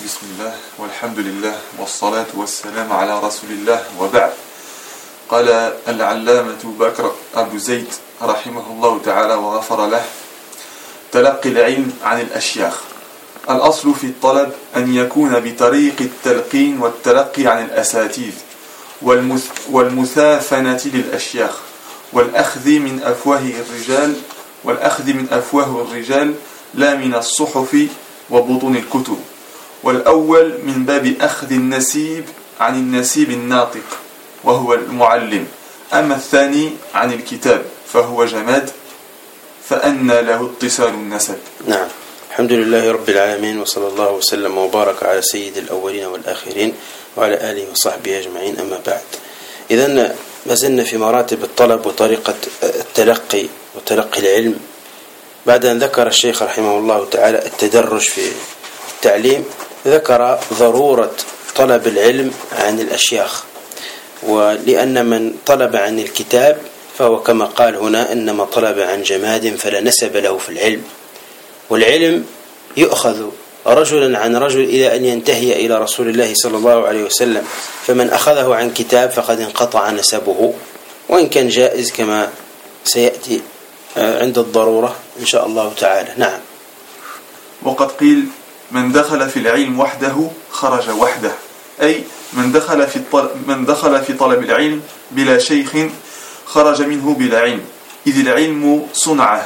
بسم الله والحمد لله والصلاة والسلام على رسول الله وبعد. قال العلامة بكر أبو زيد رحمه الله تعالى وغفر له: تلقي العلم عن الأشياخ. الأصل في الطلب أن يكون بطريق التلقين والتلقي عن الأساتذة والمثافنة للأشياخ والأخذ من أفواه الرجال لا من الصحف وبطون الكتب. والأول من باب أخذ النسيب عن النسيب الناطق وهو المعلم، أما الثاني عن الكتاب فهو جماد فأن له اتصال النسب. نعم، الحمد لله رب العالمين، وصلى الله وسلم وبارك على سيد الأولين والآخرين وعلى آله وصحبه أجمعين، أما بعد. إذن ما زلنا في مراتب الطلب وطريقة التلقي وتلقي العلم، بعد أن ذكر الشيخ رحمه الله تعالى التدرج في التعليم، ذكر ضرورة طلب العلم عن الأشياخ، ولأن من طلب عن الكتاب فهو كما قال هنا: إنما طلب عن جماد فلا نسب له في العلم. والعلم يؤخذ رجلا عن رجل إلى أن ينتهي إلى رسول الله صلى الله عليه وسلم، فمن أخذه عن كتاب فقد انقطع نسبه، وإن كان جائز كما سيأتي عند الضرورة إن شاء الله تعالى. نعم. وقد قيل: من دخل في العلم وحده خرج وحده، أي من دخل في طلب العلم بلا شيخ خرج منه بلا علم، إذ العلم صنعة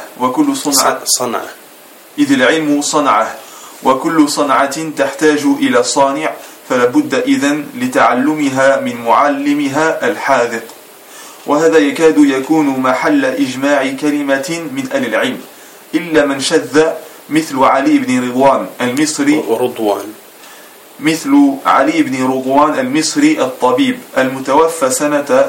وكل صنعة تحتاج إلى صانع، فلا بد إذن لتعلمها من معلمها الحاذق. وهذا يكاد يكون محل إجماع كلمة من أهل العلم، إلا من شذ مثل علي بن رضوان المصري الطبيب المتوفى سنة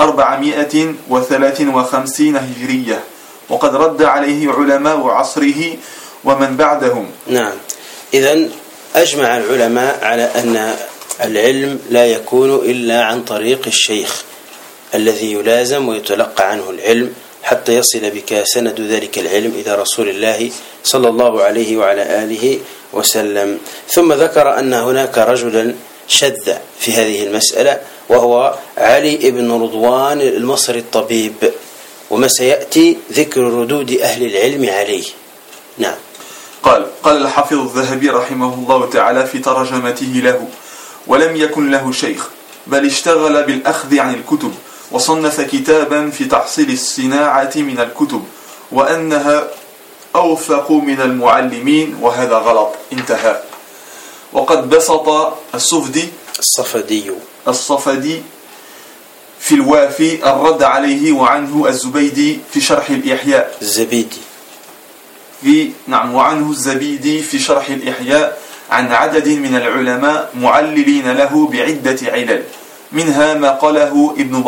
453 هجرية، وقد رد عليه علماء عصره ومن بعدهم. نعم، إذن أجمع العلماء على أن العلم لا يكون إلا عن طريق الشيخ الذي يلازم ويتلقى عنه العلم حتى يصل بك سند ذلك العلم إلى رسول الله صلى الله عليه وعلى آله وسلم. ثم ذكر أن هناك رجلا شذ في هذه المسألة، وهو علي بن رضوان المصري الطبيب، وما سيأتي ذكر ردود أهل العلم عليه. نعم. قال الحافظ الذهبي رحمه الله تعالى في ترجمته له: ولم يكن له شيخ، بل اشتغل بالأخذ عن الكتب، وصنف كتابا في تحصيل الصناعة من الكتب، وأنها أوثق من المعلمين، وهذا غلط. انتهى. وقد بسط الصفدي في الوافي الرد عليه، وعنه الزبيدي في شرح الإحياء وعنه الزبيدي في شرح الإحياء عن عدد من العلماء معللين له بعدة علل، منها ما قاله ابن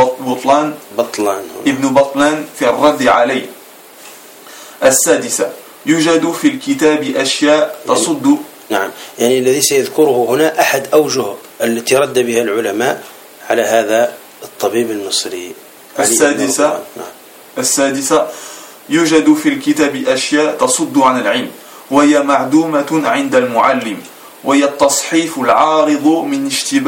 بطلان في الرد عليه. السادسة: يوجد في الكتاب أشياء تصد. نعم، يعني الذي سيذكره هنا أحد أوجه التي رد بها العلماء على هذا الطبيب المصري. السادسة: يوجد في الكتاب أشياء تصد عن العلم، وهي معدومة عند المعلم، وهي التصحيف العارض من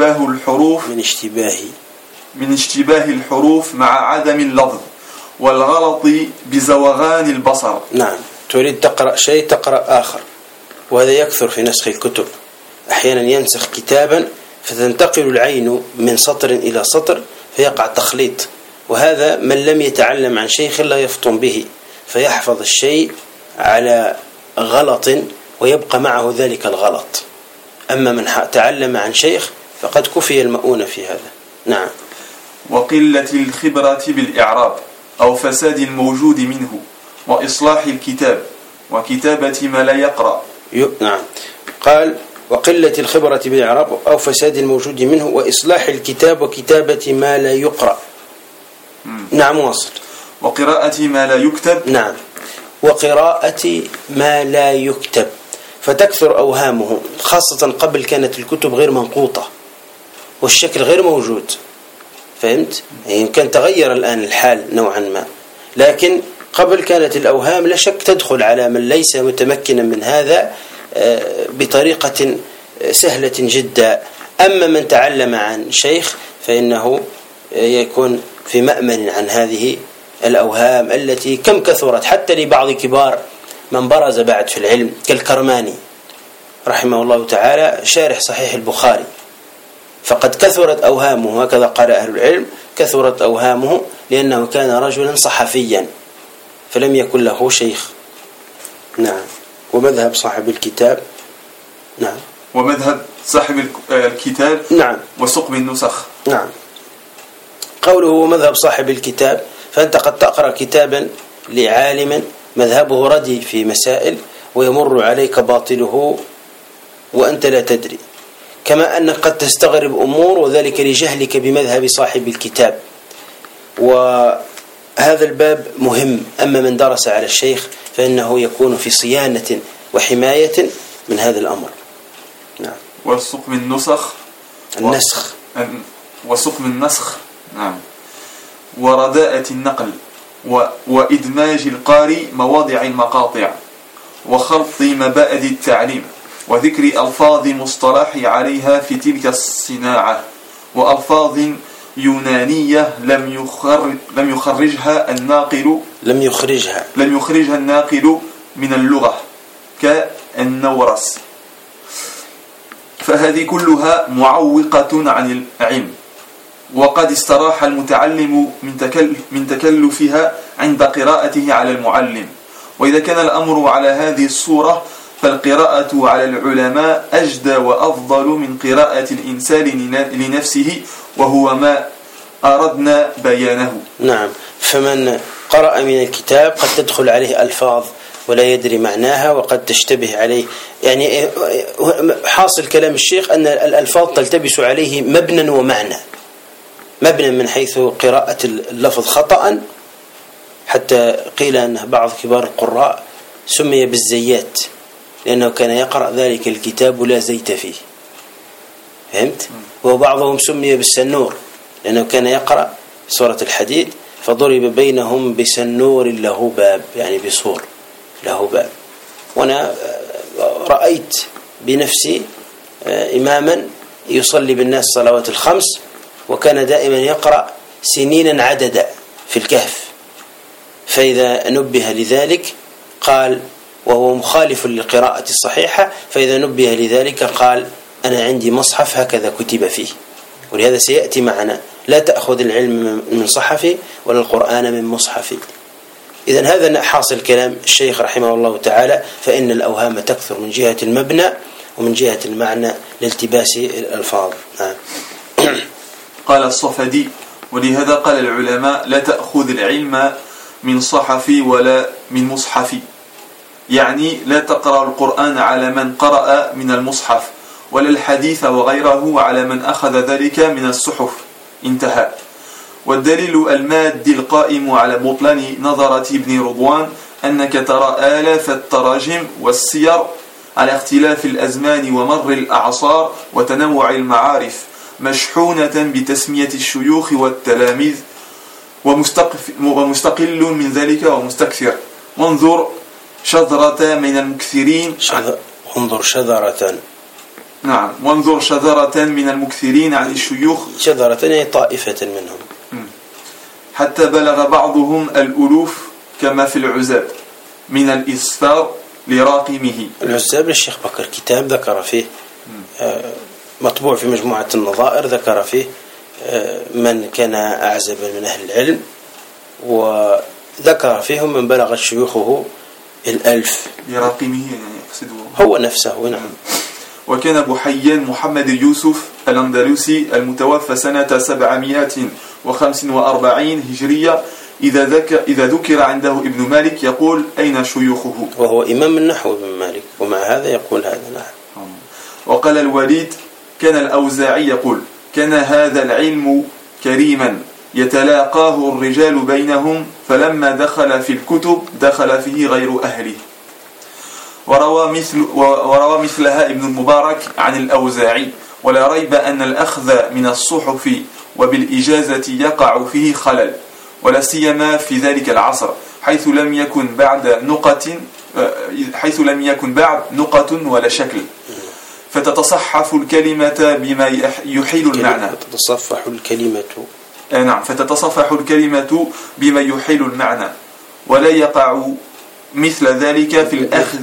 اشتباه الحروف مع عدم اللفظ، والغلط بزوغان البصر. نعم، تريد تقرأ شيء تقرأ آخر، وهذا يكثر في نسخ الكتب. أحيانا ينسخ كتابا فتنتقل العين من سطر إلى سطر فيقع تخليط، وهذا من لم يتعلم عن شيخ لا يفطن به، فيحفظ الشيء على غلط ويبقى معه ذلك الغلط. أما من تعلم عن شيخ فقد كفي المؤونة في هذا. نعم. وقلة الخبرة بالإعراب أو فساد الموجود منه، وإصلاح الكتاب وكتابة ما لا يقرأ. نعم، قال: وقلة الخبرة بالإعراب أو فساد الموجود منه، وإصلاح الكتاب وكتابة ما لا يقرأ. نعم، واصل. وقراءة ما لا يكتب. نعم، وقراءة ما لا يكتب، فتكثر أوهامه، خاصة قبل كانت الكتب غير منقوطة والشكل غير موجود، فهمت؟ يعني كان تغير الآن الحال نوعا ما، لكن قبل كانت الأوهام لا شك تدخل على من ليس متمكنا من هذا بطريقة سهلة جدا. أما من تعلم عن شيخ فإنه يكون في مأمن عن هذه الأوهام التي كم كثرت حتى لبعض كبار من برز بعد في العلم كالكرماني رحمه الله تعالى شارح صحيح البخاري، فقد كثرت أوهامه، هكذا قال أهل العلم، كثرت أوهامه لأنه كان رجلا صحفيا فلم يكن له شيخ. نعم. ومذهب صاحب الكتاب. نعم. ومذهب صاحب الكتاب. نعم. وسقم النسخ. نعم. قوله مذهب صاحب الكتاب، فأنت قد تقرأ كتابا لعالم مذهبه ردي في مسائل ويمر عليك باطله وأنت لا تدري، كما أنك قد تستغرب أمور وذلك لجهلك بمذهب صاحب الكتاب. وهذا الباب مهم. أما من درس على الشيخ فإنه يكون في صيانة وحماية من هذا الأمر. نعم. وسقم النسخ. النسخ. وسقم النسخ. نعم. ورداءة النقل وإدماج القارئ مواضع المقاطع وخلط مبادئ التعليم وذكر ألفاظ مصطلح عليها في تلك الصناعة وألفاظ يونانية لم يخرجها الناقل من اللغة كالنورس، فهذه كلها معوقة عن العلم، وقد استراح المتعلم من تكلفها عند قراءته على المعلم. وإذا كان الأمر على هذه الصورة فالقراءة على العلماء أجدى وأفضل من قراءة الإنسان لنفسه، وهو ما أردنا بيانه. نعم. فمن قرأ من الكتاب قد تدخل عليه ألفاظ ولا يدري معناها وقد تشتبه عليه، يعني حاصل كلام الشيخ أن الألفاظ تلتبس عليه مبنى ومعنى، مبنى من حيث قراءة اللفظ خطأ، حتى قيل أن بعض كبار القراء سمي بالزيات لأنه كان يقرأ ذلك الكتاب لا زيت فيه، فهمت؟ وبعضهم سمي بالسنور لأنه كان يقرأ سورة الحديد فضرب بينهم بسنور له باب، يعني بسور له باب. وأنا رأيت بنفسي إماما يصلي بالناس صلوات الخمس وكان دائما يقرأ سنينا عددا في الكهف، فإذا نبه لذلك قال، وهو مخالف للقراءة الصحيحة، فإذا نبه لذلك قال أنا عندي مصحف هكذا كتب فيه. ولهذا سيأتي معنا لا تأخذ العلم من صحفي ولا القرآن من مصحفي. إذن هذا حاصل كلام الشيخ رحمه الله تعالى، فإن الأوهام تكثر من جهة المبنى ومن جهة المعنى لالتباس الألفاظ. قال الصفدي: ولهذا قال العلماء لا تأخذ العلم من صحفي ولا من مصحفي، يعني لا تقرأ القرآن على من قرأ من المصحف ولا الحديث وغيره على من أخذ ذلك من الصحف. انتهى. والدليل المادي القائم على بطلان نظرة ابن رضوان أنك ترى آلاف التراجم والسير على اختلاف الأزمان ومر الأعصار وتنوع المعارف مشحونة بتسمية الشيوخ والتلاميذ ومستقل من ذلك ومستكثر. وانظر شذرة من المكثرين. انظر شذرة. نعم. وانظر شذرة من المكثرين عن الشيوخ. شذرة يعني طائفة منهم. حتى بلغ بعضهم الألوف كما في العزاب من الإصفار لراقمه. العزاب للشيخ بكر كتاب ذكر فيه مطبوع في مجموعة النظائر، ذكر فيه من كان أعزب من أهل العلم، وذكر فيهم من بلغ شيوخه 1000 لراقمه، يعني يقصده هو نفسه. نعم. وكان أبو حيان محمد يوسف الأندلسي المتوفى سنة 745 هجرية إذا ذكر عنده ابن مالك يقول أين شيوخه، وهو إمام النحو ابن مالك، ومع هذا يقول هذا. نعم. وقال الوليد: كان الأوزاعي يقول: كان هذا العلم كريما يتلاقاه الرجال بينهم، فلما دخل في الكتب دخل فيه غير أهله. وروى مثلها ابن المبارك عن الأوزاعي. ولا ريب أن الأخذ من الصحف وبالإجازة يقع فيه خلل، ولا سيما في ذلك العصر حيث لم يكن بعد نقط ولا شكل، فتتصحف الكلمة بما يحيل المعنى. تتصفح الكلمة نعم، فتتصفح الكلمة بما يحيل المعنى، ولا يقع مثل ذلك في الأخذ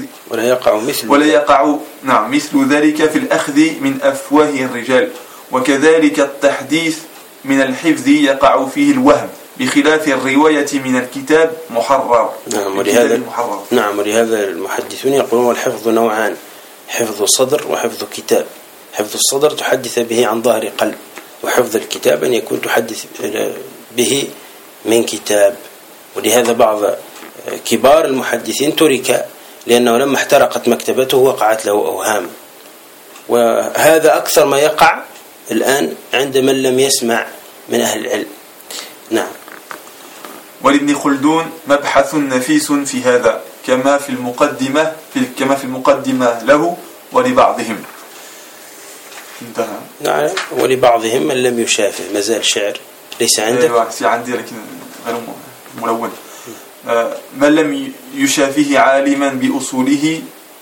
مثل ذلك في الأخذ من أفواه الرجال، وكذلك التحديث من الحفظ يقع فيه الوهم، بخلاف الرواية من الكتاب محرر. نعم، ولهذا المحدثون يقولون الحفظ نوعان: حفظ صدر وحفظ كتاب. حفظ الصدر تحدث به عن ظهر قلب، وحفظ الكتاب أن يكون تحدث به من كتاب. ولهذا بعض كبار المحدثين ترك لأنه لما احترقت مكتبته وقعت له أوهام، وهذا أكثر ما يقع الآن عند من لم يسمع من أهل العلم. نعم. ولابن خلدون مبحث نفيس في هذا، كما في المقدمة له ولبعضهم. انتهى. نعم، ولبعضهم من لم يشافه. ما زال شعر ليس عندك؟ عندي لكن غير ملون. من لم يشافه عالما بأصوله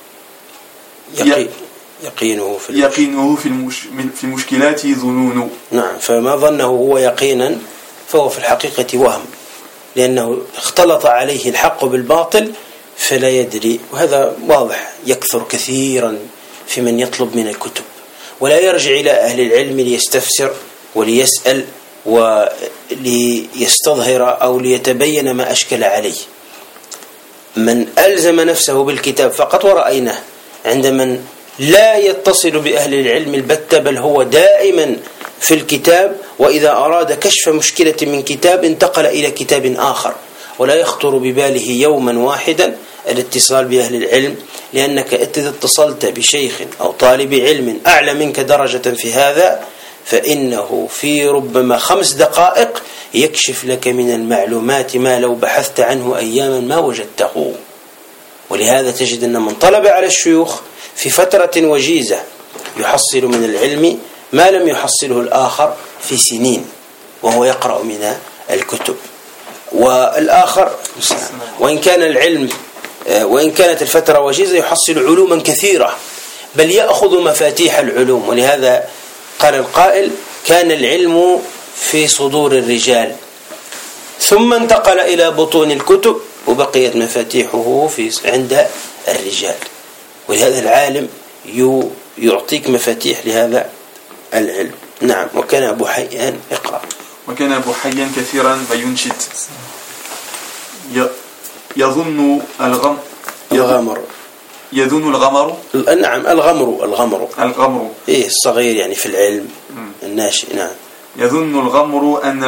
يقينه في المشكلات ظنون. نعم، فما ظنه هو يقينا فهو في الحقيقة وهم، لأنه اختلط عليه الحق بالباطل فلا يدري. وهذا واضح يكثر كثيرا في من يطلب من الكتب ولا يرجع إلى أهل العلم ليستفسر وليسأل وليستظهر أو ليتبين ما أشكل عليه. من ألزم نفسه بالكتاب فقط، ورأيناه عند من لا يتصل بأهل العلم البتة، بل هو دائما في الكتاب، وإذا أراد كشف مشكلة من كتاب انتقل إلى كتاب آخر، ولا يخطر بباله يوما واحدا الاتصال بأهل العلم، لأنك إذا اتصلت بشيخ أو طالب علم أعلى منك درجة في هذا فإنه في ربما 5 دقائق يكشف لك من المعلومات ما لو بحثت عنه أياما ما وجدته. ولهذا تجد أن من طلب على الشيوخ في فترة وجيزة يحصل من العلم ما لم يحصله الآخر في سنين وهو يقرأ من الكتب. والآخر وإن كانت الفترة وجيزة يحصل علوما كثيرة، بل يأخذ مفاتيح العلوم. ولهذا قال القائل: كان العلم في صدور الرجال ثم انتقل إلى بطون الكتب وبقيت مفاتيحه عند الرجال. ولهذا العالم يعطيك مفاتيح لهذا العلم. نعم. وكان أبو حيان اقرأ. وكان أبو حيان كثيرا فينشد: يظن الغمر نعم، الغمر إيه الصغير يعني في العلم الناشئ. نعم. يظن الغمر أن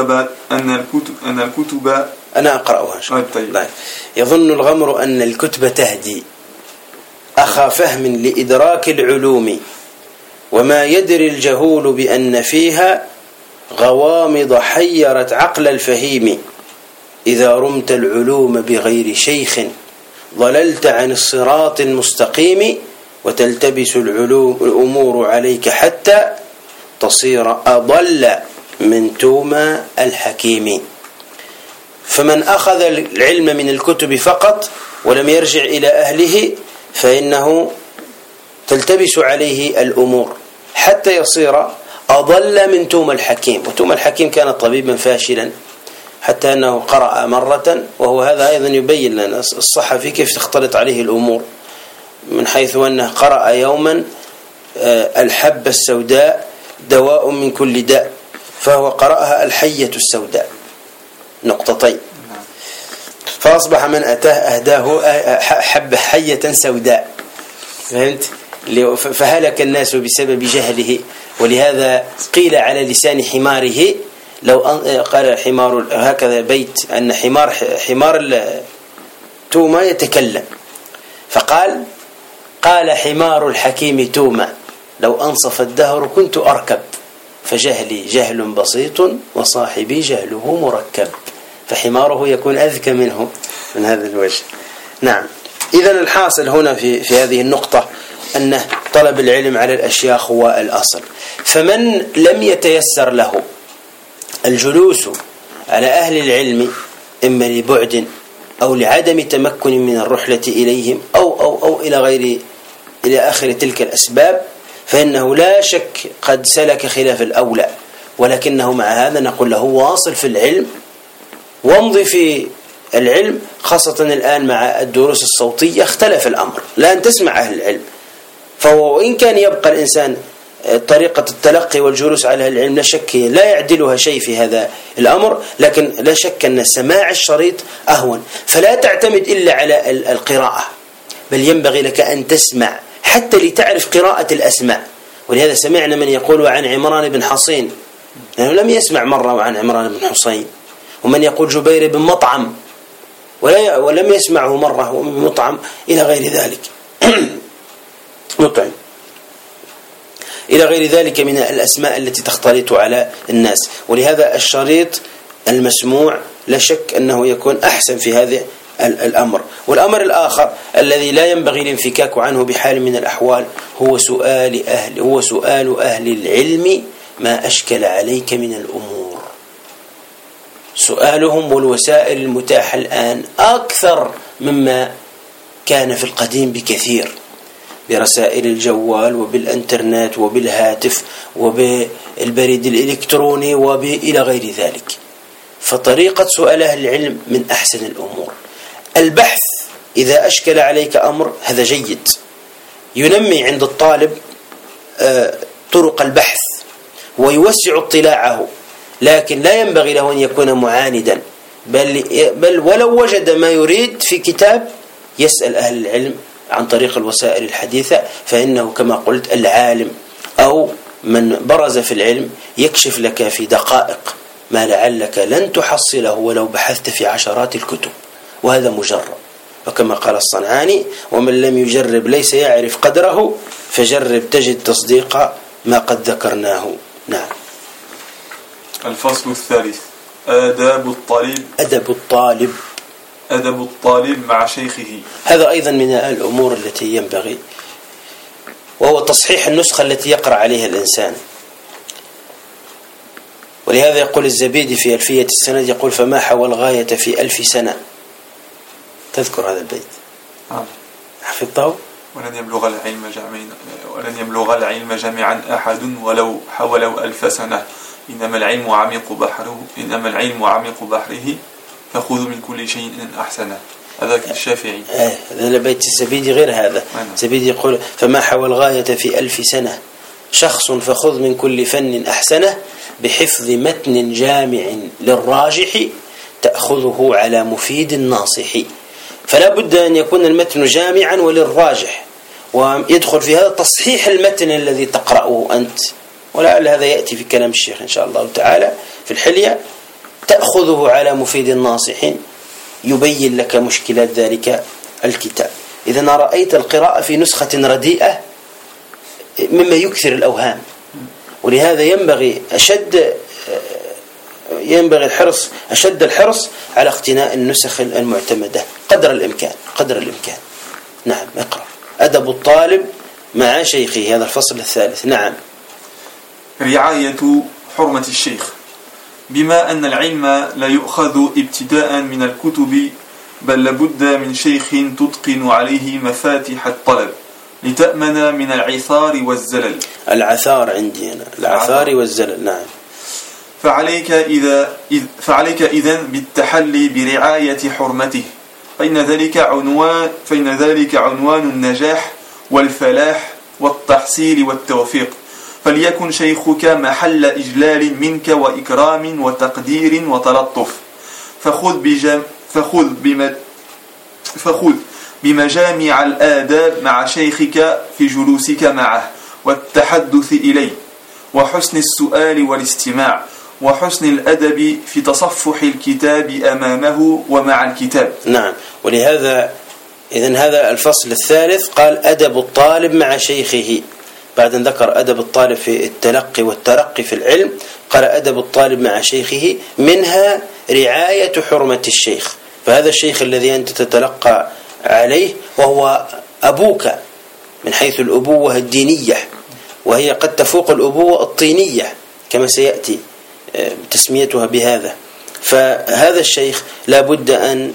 الكتب أنا أقرأها. طيب. يظن الغمر أن الكتب تهدي أخا فهم لإدراك العلوم، وما يدري الجهول بأن فيها غوامض حيرت عقل الفهيم. إذا رمت العلوم بغير شيخ ضللت عن الصراط المستقيم، وتلتبس الأمور عليك حتى تصير أضل من توما الحكيم. فمن أخذ العلم من الكتب فقط ولم يرجع إلى أهله فإنه تلتبس عليه الأمور حتى يصير أضل من توما الحكيم. وتوما الحكيم كان طبيبا فاشلا، حتى أنه قرأ مرة، وهو هذا أيضا يبين لنا الصحفي كيف تختلط عليه الأمور، من حيث أنه قرأ يوما: الحبة السوداء دواء من كل داء، فهو قرأها الحية السوداء نقطتين، فأصبح من أتاه أهداه حية سوداء. فهمت؟ فهلك الناس بسبب جهله. ولهذا قيل على لسان حماره، لو قال حمار هكذا بيت أن حمار توما يتكلم، فقال: قال حمار الحكيم توما لو أنصف الدهر كنت أركب، فجهلي جهل بسيط وصاحبي جهله مركب. فحماره يكون أذكى منه من هذا الوجه. نعم. إذن الحاصل هنا في هذه النقطة أن طلب العلم على الأشياخ هو الأصل. فمن لم يتيسر له الجلوس على أهل العلم إما لبعد أو لعدم تمكن من الرحلة إليهم أو إلى آخر تلك الأسباب، فإنه لا شك قد سلك خلاف الأولى، ولكنه مع هذا نقول له واصل في العلم وامضي في العلم، خاصة الآن مع الدروس الصوتية اختلف الأمر، الآن تسمع أهل العلم، فهو وإن كان يبقى الإنسان طريقة التلقي والجلوس على العلم لا شك لا يعدلها شيء في هذا الأمر، لكن لا شك أن سماع الشريط أهون، فلا تعتمد إلا على القراءة، بل ينبغي لك أن تسمع حتى لتعرف قراءة الأسماء. ولهذا سمعنا من يقول عن عمران بن حصين لأنه لم يسمع مرة عن عمران بن حصين، ومن يقول جبير بن مطعم ولم يسمعه مرة مطعم إلى غير ذلك مطعم إلى غير ذلك من الأسماء التي تختلط على الناس. ولهذا الشريط المسموع لا شك أنه يكون أحسن في هذا الأمر. والأمر الآخر الذي لا ينبغي الانفكاك عنه بحال من الأحوال هو سؤال أهل العلم ما أشكل عليك من الأمور. سؤالهم والوسائل المتاحة الآن أكثر مما كان في القديم بكثير، برسائل الجوال وبالإنترنت وبالهاتف وبالبريد الإلكتروني وإلى غير ذلك. فطريقة سؤال أهل العلم من أحسن الأمور. البحث إذا أشكل عليك أمر هذا جيد، ينمي عند الطالب طرق البحث ويوسع اطلاعه، لكن لا ينبغي له أن يكون معاندا، بل ولو وجد ما يريد في كتاب يسأل أهل العلم عن طريق الوسائل الحديثة، فإنه كما قلت العالم أو من برز في العلم يكشف لك في دقائق ما لعلك لن تحصله ولو بحثت في عشرات الكتب، وهذا مجرب. وكما قال الصنعاني: ومن لم يجرب ليس يعرف قدره، فجرب تجد تصديق ما قد ذكرناه. نعم. الفصل الثالث: آداب الطالب. أدب الطالب مع شيخه. هذا أيضا من الأمور التي ينبغي، وهو تصحيح النسخة التي يقرأ عليها الإنسان. ولهذا يقول الزبيدي في ألفية السند، يقول: فما حوى الغاية في 1000 سنة. تذكر هذا البيت؟ حفظته؟ ولن يبلغ العلم جميعا أحد ولو حولوا 1000 سنة. إنما العلم عميق بحره فخذ من كل شيء أحسنه. هذا الشافعي. هذا بيت الزبيدي غير هذا. الزبيدي يقول: فما حوى الغاية في 1000 سنة شخص فخذ من كل فن أحسنه، بحفظ متن جامع للراجح تأخذه على مفيد ناصح. فلا بد أن يكون المتن جامعا وللراجح، ويدخل في هذا تصحيح المتن الذي تقرأه أنت، ولعل هذا يأتي في كلام الشيخ إن شاء الله تعالى في الحلية. تأخذه على مفيد الناصح يبين لك مشكلات ذلك الكتاب. إذا رأيت القراءة في نسخة رديئة مما يكثر الأوهام، ولهذا ينبغي أشد الحرص على اقتناء النسخ المعتمدة قدر الإمكان. نعم. اقرأ. أدب الطالب مع شيخه، هذا الفصل الثالث. نعم. رعاية حرمة الشيخ، بما أن العلم لا يؤخذ ابتداء من الكتب، بل لابد من شيخ تتقن عليه مفاتيح الطلب لتأمن من العثار والزلل. العثار عندي أنا، العثار والزلل. نعم. فعليك إذن بالتحلي برعاية حرمته، فإن ذلك عنوان النجاح والفلاح والتحصيل والتوفيق. فليكن شيخك محل إجلال منك وإكرام وتقدير وتلطف، فخذ بمجامع الآداب مع شيخك في جلوسك معه والتحدث إليه، وحسن السؤال والاستماع، وحسن الأدب في تصفح الكتاب أمامه ومع الكتاب. نعم. ولهذا إذن هذا الفصل الثالث قال: أدب الطالب مع شيخه. بعد أن ذكر أدب الطالب في التلقي والترقي في العلم، قال: أدب الطالب مع شيخه، منها رعاية حرمة الشيخ. فهذا الشيخ الذي أنت تتلقى عليه وهو أبوك من حيث الأبوة الدينية، وهي قد تفوق الأبوة الطينية كما سيأتي تسميتها بهذا. فهذا الشيخ لا بد أن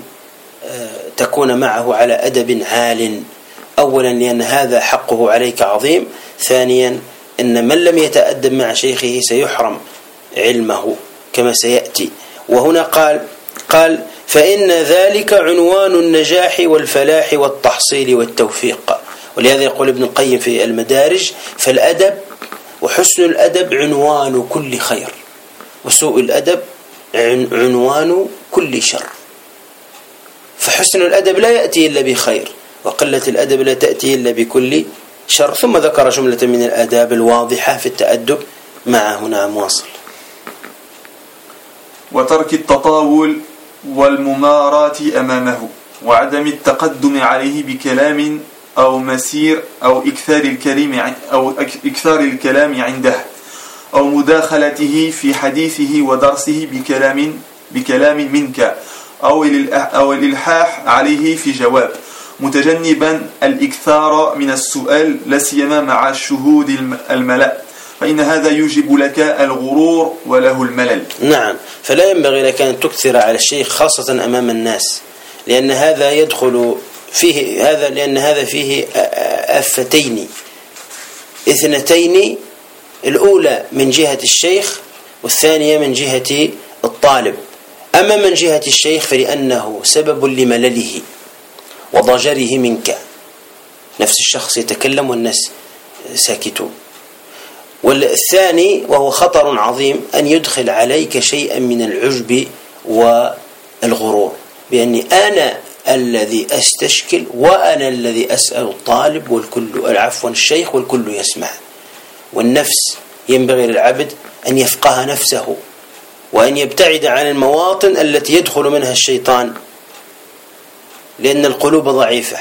تكون معه على أدب عال، أولا لأن هذا حقه عليك عظيم، ثانيا أن من لم يتأدب مع شيخه سيحرم علمه كما سيأتي. وهنا قال فإن ذلك عنوان النجاح والفلاح والتحصيل والتوفيق. ولهذا يقول ابن القيم في المدارج: فالأدب وحسن الأدب عنوان كل خير، وسوء الأدب عنوان كل شر. فحسن الأدب لا يأتي إلا بخير، وقلة الأدب لا تأتي إلا بكل شر. ثم ذكر جملة من الآداب الواضحة في التأدب مع هنا مواصل. وترك التطاول والممارات أمامه، وعدم التقدم عليه بكلام أو مسير أو إكثار الكلام عنده، أو مداخلته في حديثه ودرسه بكلام منك، أو الإلحاح عليه في جواب، متجنبا الإكثار من السؤال لا سيما مع شهود الملأ، فإن هذا يوجب لك الغرور وله الملل. نعم، فلا ينبغي لك أن تكثر على الشيخ خاصة أمام الناس، لأن هذا يدخل فيه لأن هذا فيه آفتين اثنتين: الأولى من جهة الشيخ، والثانية من جهة الطالب. أما من جهة الشيخ فلأنه سبب لملله وضجره منك، نفس الشخص يتكلم والناس ساكتون. والثاني وهو خطر عظيم أن يدخل عليك شيئا من العجب والغرور، بأني أنا الذي أستشكل وأنا الذي أسأل الطالب الشيخ والكل يسمع. والنفس ينبغي للعبد أن يفقه نفسه وأن يبتعد عن المواطن التي يدخل منها الشيطان، لأن القلوب ضعيفة.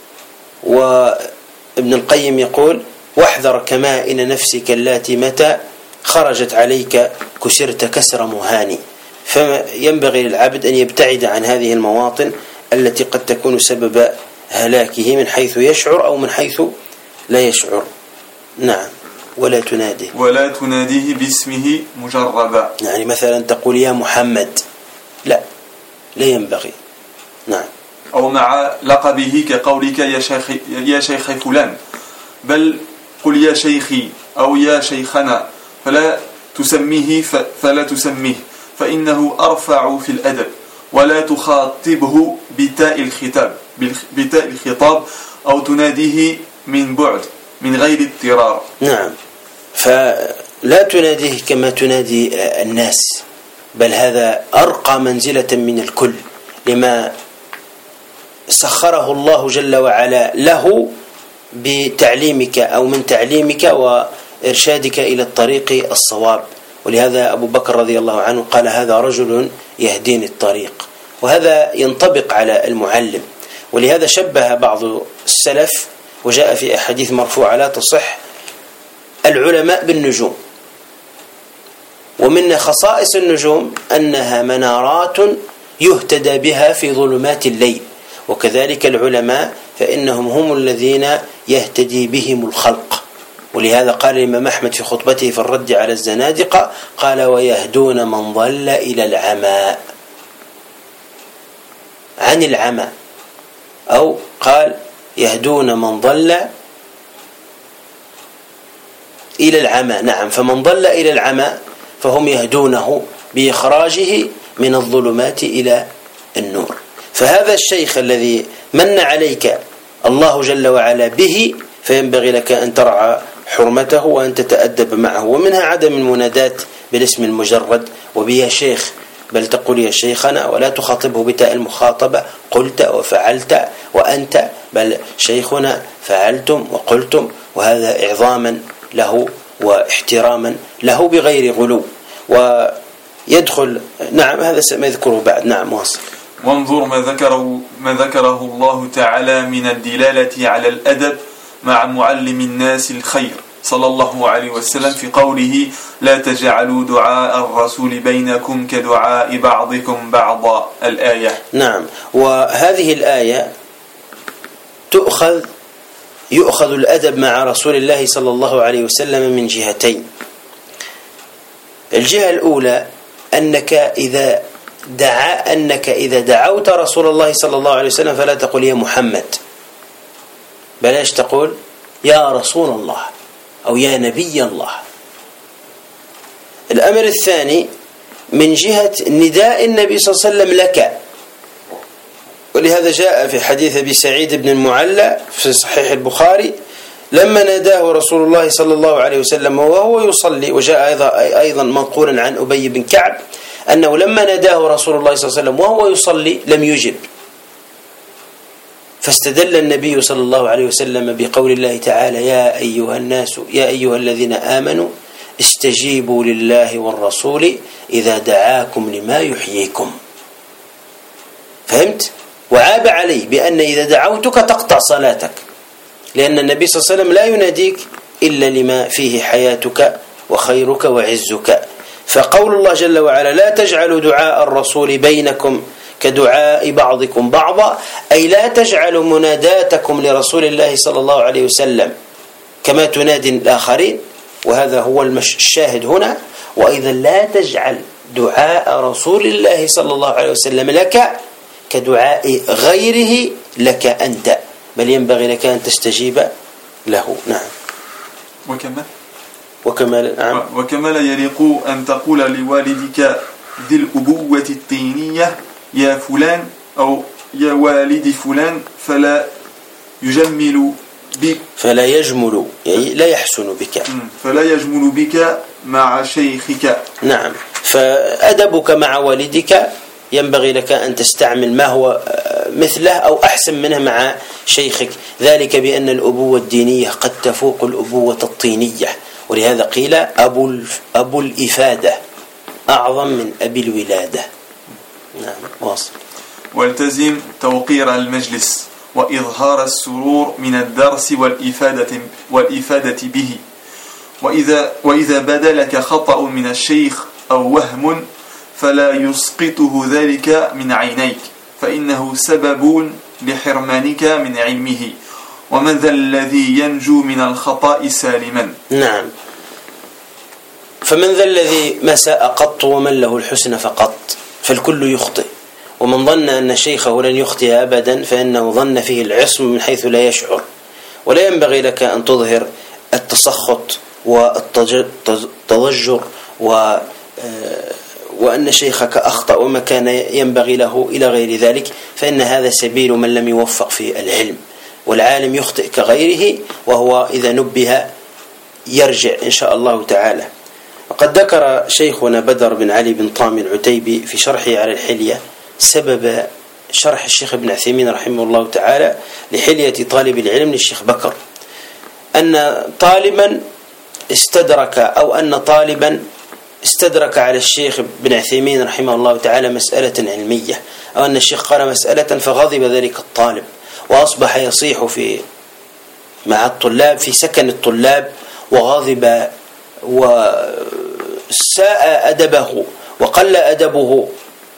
وابن القيم يقول: واحذر كمائن نفسك التي متى خرجت عليك كسرت كسر مهاني. فينبغي للعبد أن يبتعد عن هذه المواطن التي قد تكون سبب هلاكه من حيث يشعر أو من حيث لا يشعر. نعم. ولا تناديه باسمه مجردا، يعني مثلا تقول يا محمد، لا ينبغي. نعم. أو مع لقبه كقولك يا شيخ فلان، بل قل يا شيخي أو يا شيخنا، فلا تسميه فإنه أرفع في الأدب. ولا تخاطبه بتاء الخطاب أو تناديه من بعد من غير اضطرار. نعم، فلا تناديه كما تنادي الناس، بل هذا أرقى منزلة من الكل، لما سخره الله جل وعلا له بتعليمك أو من تعليمك وإرشادك إلى الطريق الصواب. ولهذا أبو بكر رضي الله عنه قال: هذا رجل يهديني الطريق. وهذا ينطبق على المعلم. ولهذا شبه بعض السلف، وجاء في أحاديث مرفوعة لا تصح، العلماء بالنجوم. ومن خصائص النجوم أنها منارات يهتدى بها في ظلمات الليل، وكذلك العلماء فإنهم هم الذين يهتدي بهم الخلق. ولهذا قال الإمام أحمد في خطبته في الرد على الزنادقة، قال: ويهدون من ضل إلى العمى عن العمى، أو قال يهدون من ضل إلى العمى. نعم، فمن ضل إلى العمى فهم يهدونه بإخراجه من الظلمات إلى النور. فهذا الشيخ الذي من عليك الله جل وعلا به، فينبغي لك أن ترعى حرمته وأن تتأدب معه. ومنها عدم المنادات بالاسم المجرد وبيا شيخ، بل تقول يا شيخنا، ولا تخاطبه بتاء المخاطبة قلت وفعلت وأنت، بل شيخنا فعلتم وقلتم، وهذا إعظاما له واحتراما له بغير غلو. ويدخل نعم هذا سنذكره بعد. نعم، واصل. وانظر ما ذكره الله تعالى من الدلالة على الأدب مع معلم الناس الخير صلى الله عليه وسلم في قوله: لا تجعلوا دعاء الرسول بينكم كدعاء بعضكم بعضا، الآية. نعم، وهذه الآية يؤخذ الأدب مع رسول الله صلى الله عليه وسلم من جهتين. الجهة الأولى أنك إذا دعوت رسول الله صلى الله عليه وسلم فلا تقول يا محمد، بلاش تقول يا رسول الله أو يا نبي الله. الأمر الثاني من جهة نداء النبي صلى الله عليه وسلم لك، ولهذا جاء في حديث أبي سعيد بن المعلى في صحيح البخاري لما ناداه رسول الله صلى الله عليه وسلم وهو يصلي، وجاء أيضا منقولا عن أبي بن كعب أنه لما ناداه رسول الله صلى الله عليه وسلم وهو يصلي لم يجب، فاستدل النبي صلى الله عليه وسلم بقول الله تعالى يا أيها الناس يا أيها الذين آمنوا استجيبوا لله والرسول إذا دعاكم لما يحييكم. فهمت؟ وعاب عليه بأن إذا دعوتك تقطع صلاتك، لأن النبي صلى الله عليه وسلم لا يناديك إلا لما فيه حياتك وخيرك وعزك. فقول الله جل وعلا لا تجعلوا دعاء الرسول بينكم كدعاء بعضكم بعضا، أي لا تجعلوا مناداتكم لرسول الله صلى الله عليه وسلم كما تنادي الآخرين، وهذا هو الشاهد هنا. وإذا لا تجعل دعاء رسول الله صلى الله عليه وسلم لك كدعاء غيره لك أنت، بل ينبغي لك أن تستجيب له. نعم. وكما لا يليق أن تقول لوالدك ذي الأبوة الطينية يا فلان أو يا والد فلان فلا يجمل بك، فلا يجمل يعني لا يحسن بك، فلا يجمل بك مع شيخك. نعم. فأدبك مع والدك ينبغي لك أن تستعمل ما هو مثله أو أحسن منه مع شيخك، ذلك بأن الأبوة الدينية قد تفوق الأبوة الطينية، ولهذا قيل أبو الإفادة أعظم من أبي الولادة. نعم. واصل. والتزم توقير المجلس وإظهار السرور من الدرس والإفادة به، وإذا بدا لك خطأ من الشيخ أو وهم فلا يسقطه ذلك من عينيك، فإنه سبب لحرمانك من علمه، ومن ذا الذي ينجو من الخطأ سالما. نعم. فمن ذا الذي ما ساء قط ومن له الحسن فقط، فالكل يخطئ، ومن ظن أن شيخه لن يخطئ أبدا فإنه ظن فيه العصم من حيث لا يشعر. ولا ينبغي لك أن تظهر التسخط والتضجر وأن شيخك أخطأ وما كان ينبغي له إلى غير ذلك، فإن هذا سبيل من لم يوفق في العلم. والعالم يخطئ كغيره، وهو إذا نبه يرجع إن شاء الله تعالى. وقد ذكر شيخنا بدر بن علي بن طامي العتيبي في شرحه على الحلية سبب شرح الشيخ ابن عثيمين رحمه الله تعالى لحلية طالب العلم للشيخ بكر، أن طالبا استدرك على الشيخ ابن عثيمين رحمه الله تعالى مسألة علمية، أو أن الشيخ قال مسألة فغضب ذلك الطالب وأصبح يصيح مع الطلاب في سكن الطلاب، وغضب وساء أدبه وقل أدبه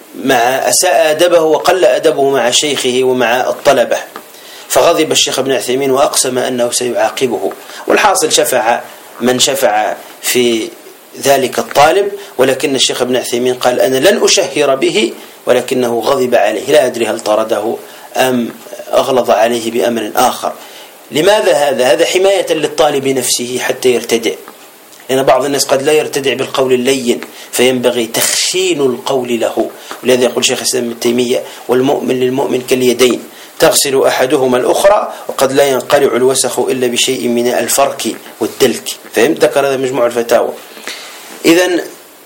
مع شيخه ومع الطلبة، فغضب الشيخ ابن عثيمين وأقسم أنه سيعاقبه. والحاصل شفع من شفع في ذلك الطالب، ولكن الشيخ ابن عثيمين قال أنا لن أشهر به، ولكنه غضب عليه، لا أدري هل طرده أم أغلظ عليه بأمر آخر. لماذا هذا حماية للطالب نفسه حتى يرتدع، لأن بعض الناس قد لا يرتدع بالقول اللين، فينبغي تخشين القول له. ولذا يقول شيخ الإسلام ابن تيمية والمؤمن للمؤمن كاليدين تغسل أحدهما الأخرى وقد لا ينقلع الوسخ إلا بشيء من الفرك والدلك. فهمت؟ ذكر هذا مجموع الفتاوى. إذن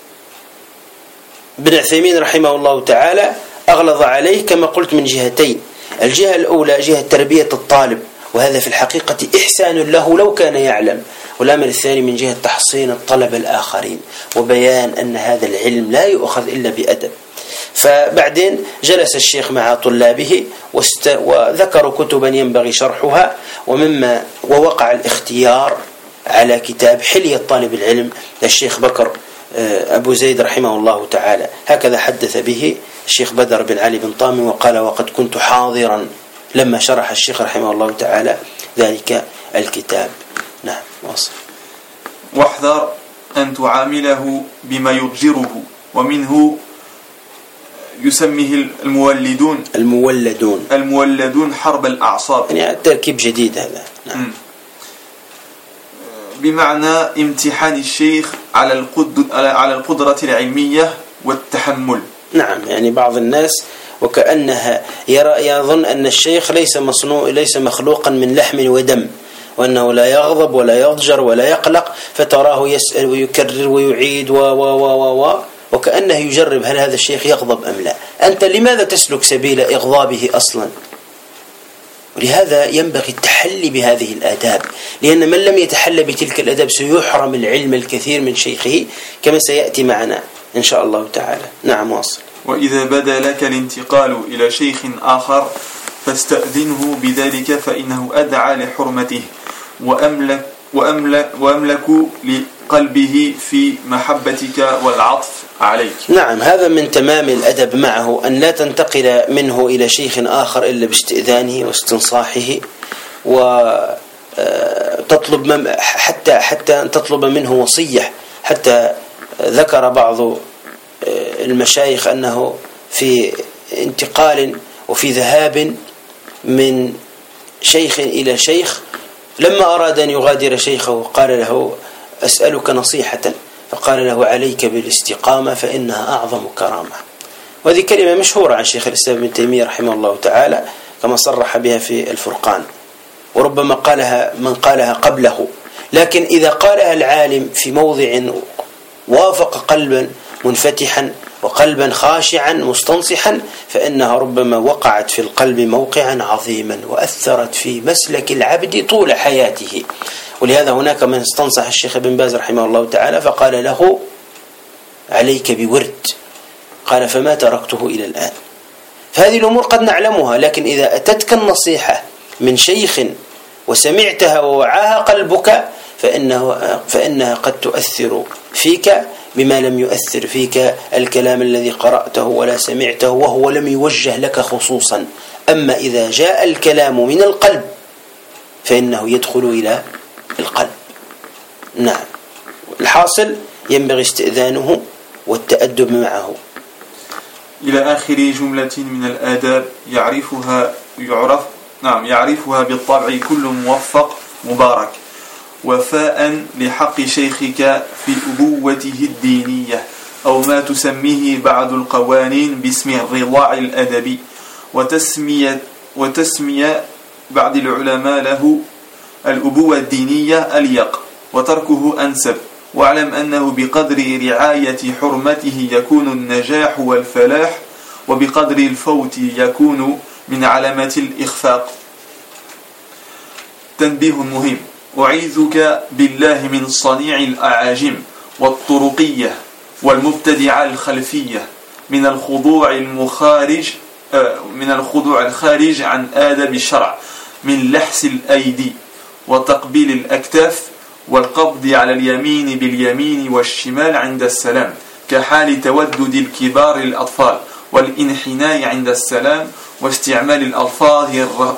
ابن عثيمين رحمه الله تعالى أغلظ عليه كما قلت من جهتين: الجهة الأولى جهة تربية الطالب، وهذا في الحقيقة إحسان له لو كان يعلم، والأمر الثاني من جهة تحصين الطلبة الآخرين وبيان أن هذا العلم لا يؤخذ إلا بأدب. فبعدين جلس الشيخ مع طلابه وذكروا كتبا ينبغي شرحها، ووقع الاختيار على كتاب حلية طالب العلم للشيخ بكر أبو زيد رحمه الله تعالى. هكذا حدث به الشيخ بدر بن علي بن طامي وقال: وقد كنت حاضرا لما شرح الشيخ رحمه الله تعالى ذلك الكتاب. نعم. واصل. واحذر أن تعامله بما يضجره، ومنه يسميه المولدون حرب الأعصاب، يعني تركيب جديد هذا. نعم. بمعنى امتحان الشيخ على القدرة العلمية والتحمل. نعم، يعني بعض الناس وكأنها يظن أن الشيخ ليس مخلوقا من لحم ودم، وأنه لا يغضب ولا يضجر ولا يقلق، فتراه يسأل ويكرر ويعيد وكأنه يجرب هل هذا الشيخ يغضب أم لا. أنت لماذا تسلك سبيل إغضابه أصلا؟ ولهذا ينبغي التحلي بهذه الآداب، لأن من لم يتحلى بتلك الآداب سيحرم العلم الكثير من شيخه كما سيأتي معنا إن شاء الله تعالى. نعم، واصل. وإذا بدا لك الانتقال إلى شيخ آخر فاستأذنه بذلك، فإنه أدعى لحرمته وأملك لقلبه في محبتك والعطف عليك. نعم، هذا من تمام الأدب معه، أن لا تنتقل منه إلى شيخ آخر إلا باستئذانه واستنصاحه، وتطلب حتى تطلب منه وصية. حتى ذكر بعض المشايخ أنه في انتقال وفي ذهاب من شيخ إلى شيخ، لما أراد أن يغادر شيخه قال له: أسألك نصيحة، فقال له: عليك بالاستقامة فإنها أعظم كرامة. وهذه كلمة مشهورة عن شيخ الإسلام ابن تيمية رحمه الله تعالى، كما صرح بها في الفرقان، وربما قالها من قالها قبله. لكن إذا قالها العالم في موضع وافق قلبا منفتحا وقلبا خاشعا مستنصحا، فإنها ربما وقعت في القلب موقعا عظيما وأثرت في مسلك العبد طول حياته. ولهذا هناك من استنصح الشيخ ابن باز رحمه الله تعالى فقال له: عليك بورد، قال: فما تركته إلى الآن. فهذه الأمور قد نعلمها، لكن إذا أتتك النصيحة من شيخ وسمعتها ووعاها قلبك فإنها قد تؤثر فيك بما لم يؤثر فيك الكلام الذي قرأته ولا سمعته وهو لم يوجه لك خصوصا. أما إذا جاء الكلام من القلب فإنه يدخل إلى القلب. نعم، الحاصل ينبغي استئذانه والتأدب معه. إلى آخر جملة من الآداب يعرفها بالطبع كل موفق مبارك، وفاء لحق شيخك في أبوته الدينية، أو ما تسميه بعض القوانين باسم الرضاع الأدبي، وتسمية بعض العلماء له الأبوة الدينية أليق، وتركه أنسب. واعلم أنه بقدر رعاية حرمته يكون النجاح والفلاح، وبقدر الفوت يكون من علامة الإخفاق. تنبيه مهم: أعيذك بالله من صنيع الأعاجم والطرقية والمبتدعة الخلفية، من الخضوع الخارج عن آداب الشرع، من لحس الأيدي وتقبيل الأكتاف والقبض على اليمين باليمين والشمال عند السلام، كحال تودد الكبار الأطفال، والانحناء عند السلام، واستعمال الألفاظ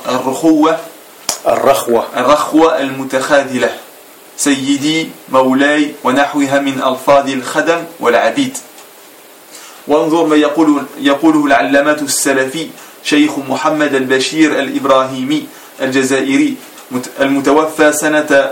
الرخوة المتخاذلة، سيدي، مولاي، ونحوها من ألفاظ الخدم والعبيد. وانظر ما يقوله العلامة السلفي شيخ محمد البشير الإبراهيمي الجزائري المتوفى سنة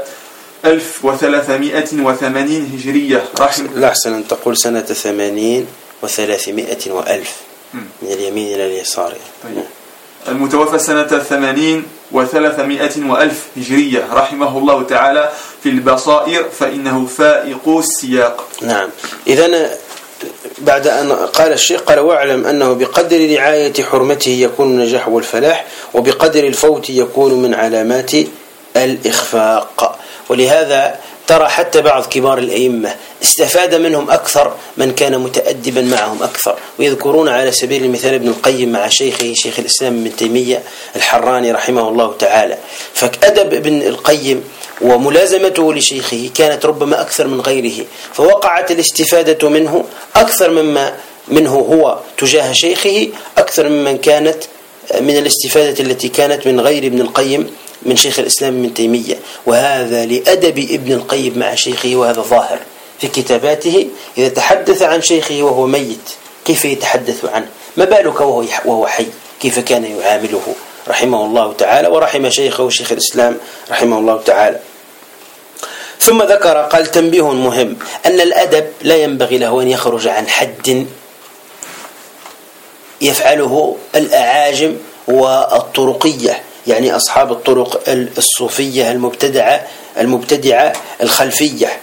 1380 هجرية لا أحسن أن تقول سنة 80 و300 وألف من اليمين إلى اليسار. طيب. المتوفى سنة 80 و300 وألف هجرية رحمه الله تعالى في البصائر، فإنه فائق السياق. نعم، إذن بعد أن قال الشيخ قال: واعلم أنه بقدر رعاية حرمته يكون النجاح والفلاح، وبقدر الفوت يكون من علامات الإخفاق. ولهذا ترى حتى بعض كبار الأئمة استفاد منهم أكثر من كان متأدبا معهم أكثر. ويذكرون على سبيل المثال ابن القيم مع شيخه شيخ الإسلام ابن تيمية الحراني رحمه الله تعالى. فأدب ابن القيم وملازمته لشيخه كانت ربما أكثر من غيره، فوقعت الاستفادة منه أكثر منه هو تجاه شيخه، أكثر ممن كانت من الاستفادة التي كانت من غير ابن القيم من شيخ الإسلام ابن تيمية. وهذا لأدب ابن القيم مع شيخه، وهذا ظاهر في كتاباته. إذا تحدث عن شيخه وهو ميت كيف يتحدث عنه، ما بالك وهو حي، كيف كان يعامله رحمه الله تعالى، ورحم شيخه شيخ الإسلام رحمه الله تعالى. ثم ذكر قال تنبيه مهم أن الأدب لا ينبغي له أن يخرج عن حد يفعله الأعاجم والطرقية، يعني أصحاب الطرق الصوفية المبتدعة الخلفية،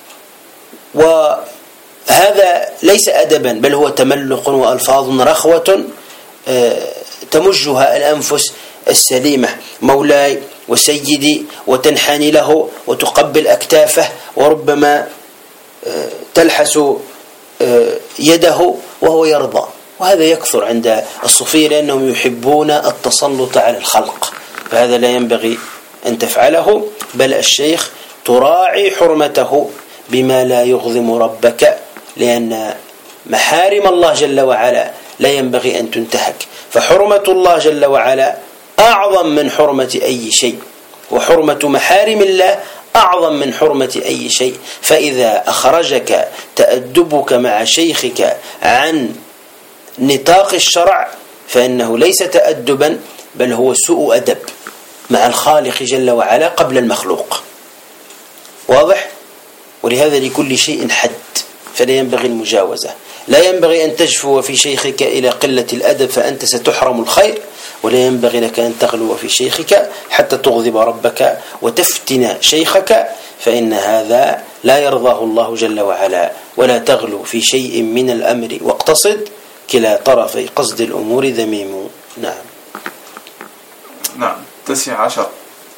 وهذا ليس أدبا بل هو تملق وألفاظ رخوة تمجها الأنفس السليمة، مولاي وسيدي، وتنحني له وتقبل أكتافه، وربما تلحس يده وهو يرضى. وهذا يكثر عند الصوفية لأنهم يحبون التسلط على الخلق، فهذا لا ينبغي أن تفعله، بل الشيخ تراعي حرمته بما لا يغضم ربك، لأن محارم الله جل وعلا لا ينبغي أن تنتهك، فحرمة الله جل وعلا أعظم من حرمة أي شيء، وحرمة محارم الله أعظم من حرمة أي شيء. فإذا أخرجك تأدبك مع شيخك عن نطاق الشرع فإنه ليس تأدبا بل هو سوء أدب مع الخالق جل وعلا قبل المخلوق. واضح؟ ولهذا لكل شيء حد، فلا ينبغي المجاوزة. لا ينبغي أن تجفو في شيخك إلى قلة الأدب فأنت ستحرم الخير، ولا ينبغي لك أن تغلو في شيخك حتى تغضب ربك وتفتن شيخك، فإن هذا لا يرضاه الله جل وعلا. ولا تغلو في شيء من الأمر واقتصد، كلا طرفي قصد الأمور ذميم. نعم. 19.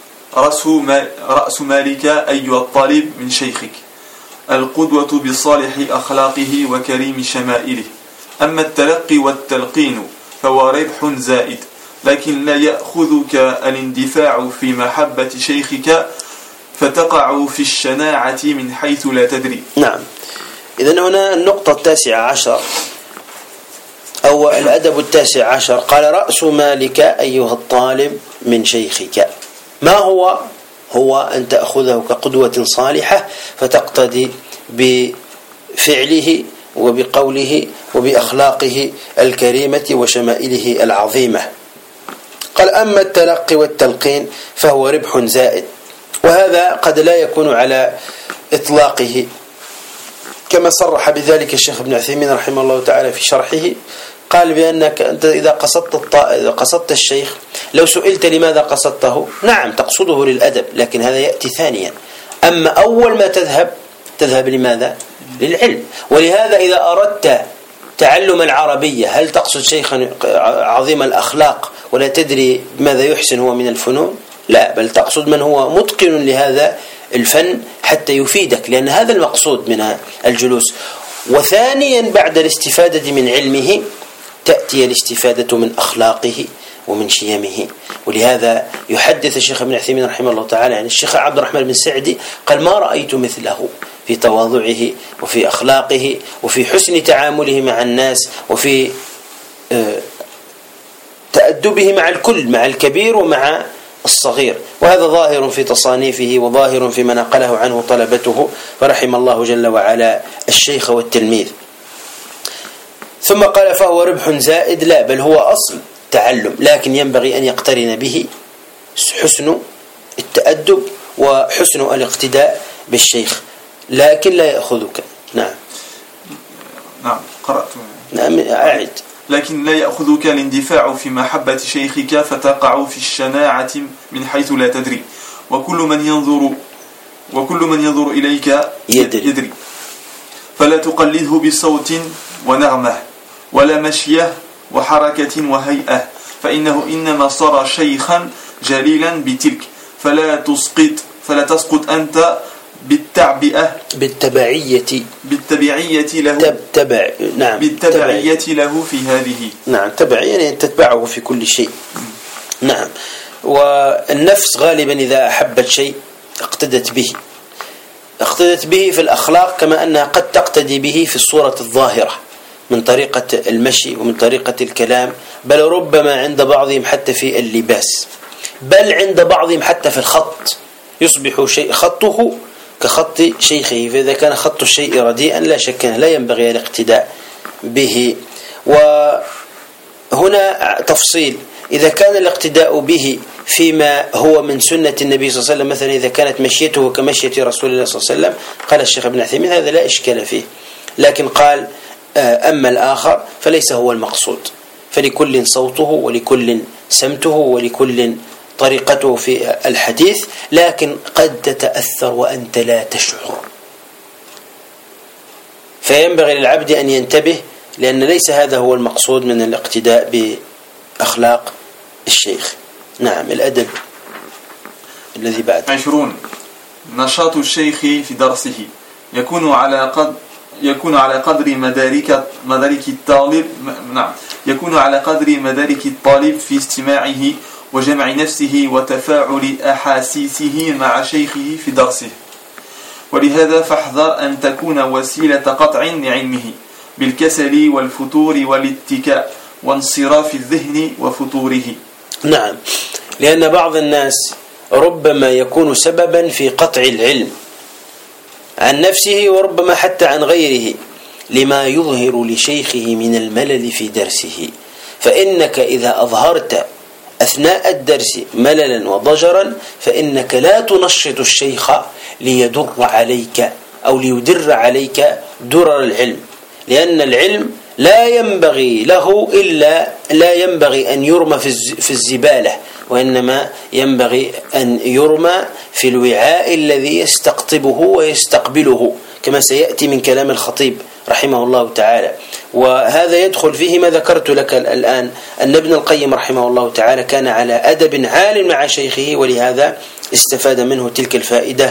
رأس مالك أيها الطالب من شيخك، القدوة بصالح أخلاقه وكريم شمائله. أما التلقي والتلقين فهو ربح زائد، لكن لا يأخذك الاندفاع في محبة شيخك فتقع في الشناعة من حيث لا تدري. نعم. إذن هنا النقطة 19 أو الأدب 19 قال رأس مالك أيها الطالب من شيخك. ما هو أن تأخذه كقدوة صالحة فتقتدي بفعله وبقوله وبأخلاقه الكريمة وشمائله العظيمة. قال أما التلقي والتلقين فهو ربح زائد، وهذا قد لا يكون على إطلاقه كما صرح بذلك الشيخ ابن عثيمين رحمه الله تعالى في شرحه. قال بأنك أنت إذا قصدت الشيخ، لو سئلت لماذا قصدته، نعم تقصده للأدب، لكن هذا يأتي ثانيا. أما أول ما تذهب لماذا؟ للعلم. ولهذا إذا أردت تعلم العربية هل تقصد شيخا عظيم الأخلاق ولا تدري ماذا يحسن هو من الفنون؟ لا، بل تقصد من هو متقن لهذا الفن حتى يفيدك، لأن هذا المقصود من الجلوس. وثانيا بعد الاستفادة من علمه تأتي الاستفادة من أخلاقه ومن شيمه. ولهذا يحدث الشيخ ابن عثيمين رحمه الله تعالى عن الشيخ عبد الرحمن بن سعدي قال ما رأيت مثله في تواضعه وفي أخلاقه وفي حسن تعامله مع الناس وفي تأدبه مع الكل، مع الكبير ومع الصغير. وهذا ظاهر في تصانيفه وظاهر فيما نقله عنه طلبته، فرحم الله جل وعلا الشيخ والتلميذ. ثم قال فهو ربح زائد، لا بل هو أصل تعلم، لكن ينبغي أن يقترن به حسن التأدب وحسن الاقتداء بالشيخ، لكن لا يأخذك. نعم قرأت. نعم أعد. لكن لا يأخذك الاندفاع في محبة شيخك فتقع في الشناعة من حيث لا تدري، وكل من ينظر إليك يدري، فلا تقلده بصوت ونغمة ولا مشية وحركة وهيئة، فإنه إنما صار شيخا جليلا بتلك، فلا تسقط أنت بالتبعية له في هذه. نعم، تبعية يعني تتبعه في كل شيء. نعم. والنفس غالبا إذا أحبت شيء اقتدت به في الأخلاق، كما أنها قد تقتدي به في الصورة الظاهرة من طريقة المشي ومن طريقة الكلام، بل ربما عند بعضهم حتى في اللباس، بل عند بعضهم حتى في الخط، يصبح خطه كخط شيخه. فإذا كان خط الشيء رديئا لا شك أنه لا ينبغي الاقتداء به. وهنا تفصيل: إذا كان الاقتداء به فيما هو من سنة النبي صلى الله عليه وسلم، مثلا إذا كانت مشيته كمشية رسول الله صلى الله عليه وسلم، قال الشيخ ابن عثيمين هذا لا إشكال فيه. لكن قال أما الآخر فليس هو المقصود، فلكل صوته ولكل سمته ولكل طريقته في الحديث، لكن قد تتأثر وأنت لا تشعر، فينبغي للعبد أن ينتبه، لأن ليس هذا هو المقصود من الاقتداء بأخلاق الشيخ. نعم. الأدب الذي بعد 20. نشاط الشيخ في درسه يكون على قدر مدارك الطالب. نعم، يكون على قدر مدارك الطالب في استماعه وجمع نفسه وتفاعل أحاسيسه مع شيخه في درسه. ولهذا فاحذر أن تكون وسيلة قطع لعلمه بالكسل والفتور والاتكاء وانصراف الذهن وفتوره. نعم، لأن بعض الناس ربما يكون سببا في قطع العلم عن نفسه وربما حتى عن غيره، لما يظهر لشيخه من الملل في درسه. فإنك إذا أظهرت أثناء الدرس مللا وضجرا فإنك لا تنشط الشيخ ليدر عليك أو ليدر عليك درر العلم، لأن العلم لا ينبغي أن يرمى في الزبالة، وإنما ينبغي أن يرمى في الوعاء الذي يستقطبه ويستقبله، كما سيأتي من كلام الخطيب رحمه الله تعالى. وهذا يدخل فيه ما ذكرت لك الآن، أن ابن القيم رحمه الله تعالى كان على أدب عال مع شيخه، ولهذا استفاد منه تلك الفائدة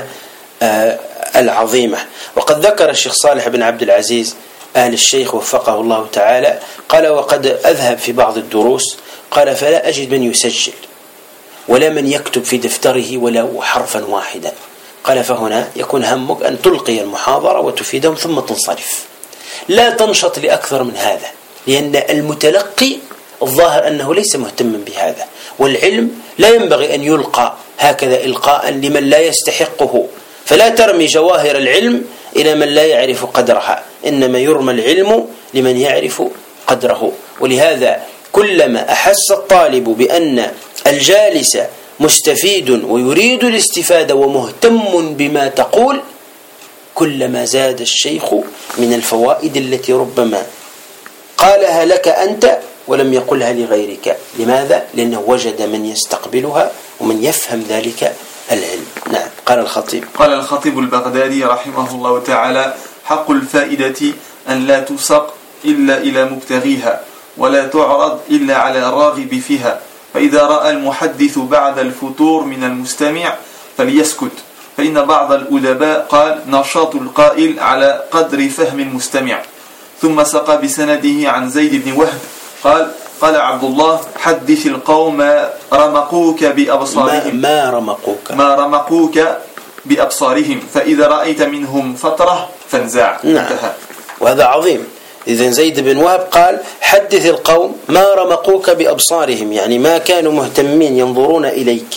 العظيمة. وقد ذكر الشيخ صالح بن عبد العزيز آل الشيخ وفقه الله تعالى، قال: وقد أذهب في بعض الدروس، قال: فلا أجد من يسجل ولا من يكتب في دفتره ولو حرفا واحدا. قال: فهنا يكون همك أن تلقي المحاضرة وتفيدهم ثم تنصرف، لا تنشط لأكثر من هذا، لأن المتلقي الظاهر أنه ليس مهتما بهذا، والعلم لا ينبغي أن يلقى هكذا إلقاء لمن لا يستحقه، فلا ترمي جواهر العلم إلى من لا يعرف قدرها، إنما يرمى العلم لمن يعرف قدره. ولهذا كلما أحس الطالب بأن الجالس مستفيد ويريد الاستفادة ومهتم بما تقول، كلما زاد الشيخ من الفوائد التي ربما قالها لك أنت ولم يقلها لغيرك. لماذا؟ لأنه وجد من يستقبلها ومن يفهم ذلك العلم. نعم. قال الخطيب البغدادي رحمه الله تعالى: حق الفائدة أن لا تسق إلا إلى مبتغيها ولا تعرض إلا على الراغب فيها، فإذا رأى المحدث بعد الفتور من المستمع فليسكت، فإن بعض الأدباء قال: نشاط القائل على قدر فهم المستمع. ثم سقى بسنده عن زيد بن وهب قال عبد الله: حدث القوم رمقوك بأبصارهم ما رمقوك بأبصارهم، فإذا رأيت منهم فترة فانزع. نعم. وهذا عظيم. إذن زيد بن وهب قال: حدث القوم ما رمقوك بأبصارهم، يعني ما كانوا مهتمين ينظرون إليك،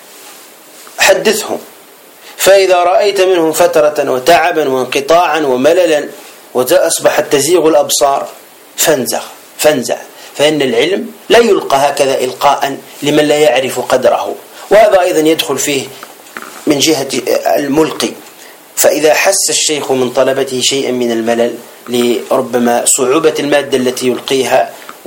حدثهم، فإذا رأيت منهم فترة وتعبا وانقطاعا ومللا وأصبحت تزيغ الأبصار فانزع، فإن العلم لا يلقى هكذا إلقاء لمن لا يعرف قدره. وهذا أيضا يدخل فيه من جهة الملقي، فإذا حس الشيخ من طلبته شيئا من الملل لربما صعوبة المادة التي يلقيها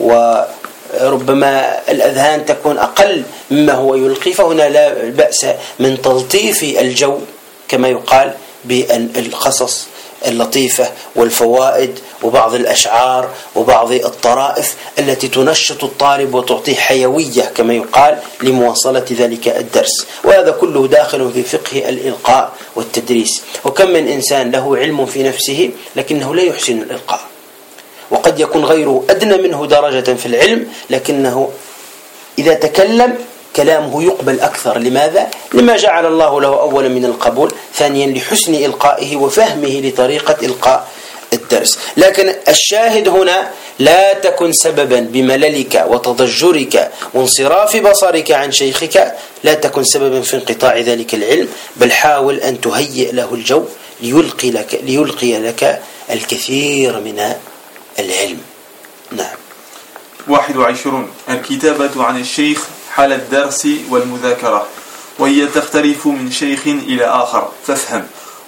وربما الأذهان تكون أقل مما هو يلقي، فهنا لا بأس من تلطيف الجو كما يقال بالقصص اللطيفة والفوائد وبعض الأشعار وبعض الطرائف التي تنشط الطالب وتعطيه حيوية كما يقال لمواصلة ذلك الدرس. وهذا كله داخل في فقه الإلقاء والتدريس. وكم من إنسان له علم في نفسه لكنه لا يحسن الإلقاء، وقد يكون غيره أدنى منه درجة في العلم لكنه إذا تكلم كلامه يقبل أكثر. لماذا؟ لما جعل الله له أولا من القبول، ثانيا لحسن إلقائه وفهمه لطريقة إلقاء الدرس. لكن الشاهد هنا: لا تكن سببا بمللك وتضجرك وانصراف بصرك عن شيخك، لا تكن سببا في انقطاع ذلك العلم، بل حاول أن تهيئ له الجو ليلقي لك الكثير من العلم. نعم. 21. الكتابة عن الشيخ حال الدرس والمذاكرة، وهي تختلف من شيخ إلى آخر فافهم.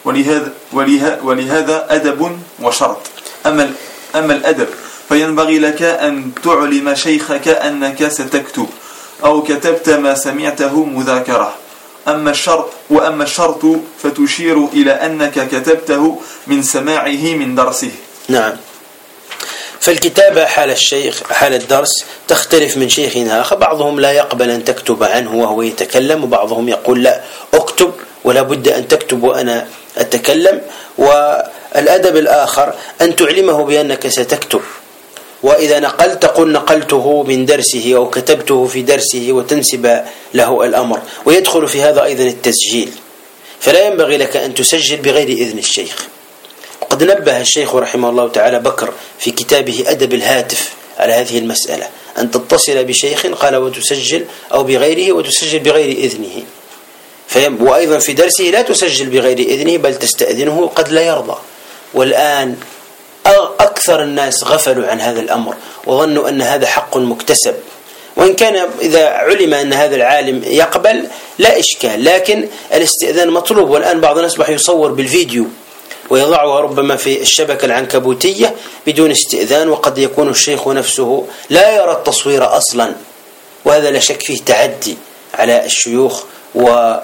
ولهذا أدب وشرط. أما الأدب فينبغي لك أن تعلم شيخك أنك ستكتب أو كتبت ما سمعته مذاكرة. أما الشرط فتشير إلى أنك كتبته من سماعه من درسه. نعم. فالكتابة حال الشيخ حال الدرس تختلف من شيخ آخر، بعضهم لا يقبل أن تكتب عنه وهو يتكلم، وبعضهم يقول لا اكتب ولا بد أن تكتب وأنا أتكلم. والأدب الآخر أن تعلمه بأنك ستكتب، وإذا نقلت تقول نقلته من درسه أو كتبته في درسه وتنسب له الأمر. ويدخل في هذا أيضا التسجيل، فلا ينبغي لك أن تسجل بغير إذن الشيخ. وقد نبه الشيخ رحمه الله تعالى بكر في كتابه أدب الهاتف على هذه المسألة، أن تتصل بشيخ قال وتسجل أو بغيره وتسجل بغير إذنه. وأيضا في درسه لا تسجل بغير إذنه بل تستأذنه، قد لا يرضى. والآن أكثر الناس غفلوا عن هذا الأمر وظنوا أن هذا حق مكتسب، وإن كان إذا علم أن هذا العالم يقبل لا إشكال، لكن الاستئذان مطلوب. والآن بعض الناس أصبح يصور بالفيديو ويضعها ربما في الشبكة العنكبوتية بدون استئذان، وقد يكون الشيخ نفسه لا يرى التصوير أصلا، وهذا لا شك فيه تعدي على الشيوخ وسوء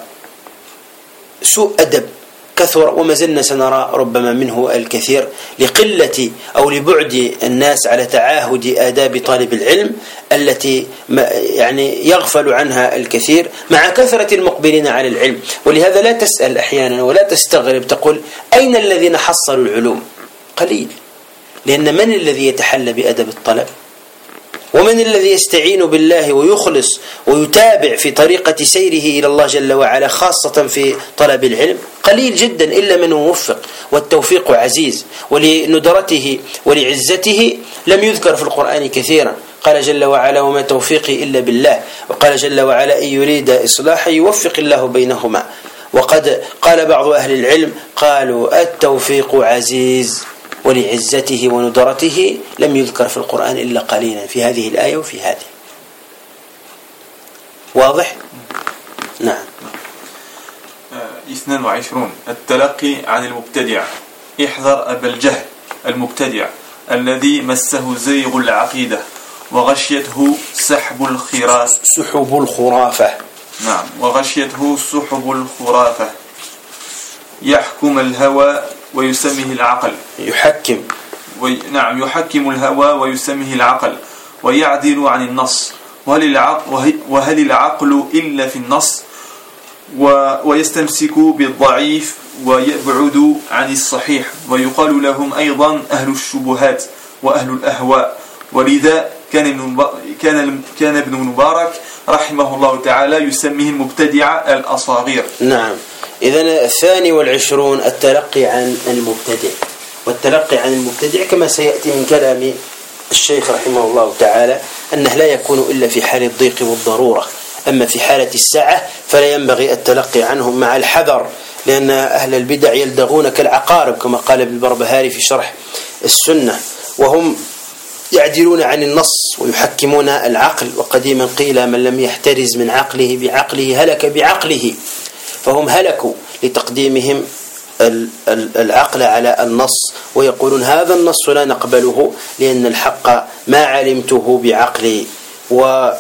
أدب كثر، وما زلنا سنرى ربما منه الكثير لقلة أو لبعد الناس على تعاهد آداب طالب العلم التي يعني يغفل عنها الكثير مع كثرة المقبلين على العلم. ولهذا لا تسأل أحيانا ولا تستغرب تقول أين الذين حصلوا العلوم؟ قليل، لأن من الذي يتحلى بأدب الطلب؟ ومن الذي يستعين بالله ويخلص ويتابع في طريقة سيره إلى الله جل وعلا خاصة في طلب العلم؟ قليل جدا إلا من موفق، والتوفيق عزيز، ولندرته ولعزته لم يذكر في القرآن كثيرا. قال جل وعلا وما توفيقي إلا بالله، وقال جل وعلا إن يريد إصلاحا يوفق الله بينهما. وقد قال بعض أهل العلم قالوا التوفيق عزيز، ولعزته وندرته لم يذكر في القرآن إلا قليلا في هذه الآية وفي هذه. واضح؟ نعم. 22 التلقي عن المبتدع. احذر أبا الجهل المبتدع الذي مسه زيغ العقيدة وغشيته سحب الخرافة. نعم، وغشيته سحب الخرافة. يحكم الهوى ويسميه العقل. يحكم الهوى ويسميه العقل ويعدل عن النص. وهل العقل إلا في النص؟ ويستمسك بالضعيف ويبعد عن الصحيح. ويقال لهم أيضا أهل الشبهات وأهل الأهواء. ولذا كان ابن مبارك رحمه الله تعالى يسميه المبتدع الأصاغير. نعم. إذن 22 التلقي عن المبتدع. والتلقي عن المبتدع كما سيأتي من كلام الشيخ رحمه الله تعالى أنه لا يكون إلا في حال الضيق والضرورة، أما في حالة السعة فلا ينبغي التلقي عنهم مع الحذر، لأن أهل البدع يلدغون كالعقارب كما قال ابن البربهاري في شرح السنة، وهم يعدلون عن النص ويحكمون العقل. وقديما قيل من لم يحترز من عقله بعقله هلك بعقله، فهم هلكوا لتقديمهم العقل على النص، ويقولون هذا النص لا نقبله لأن الحق ما علمته بعقلي. وأهل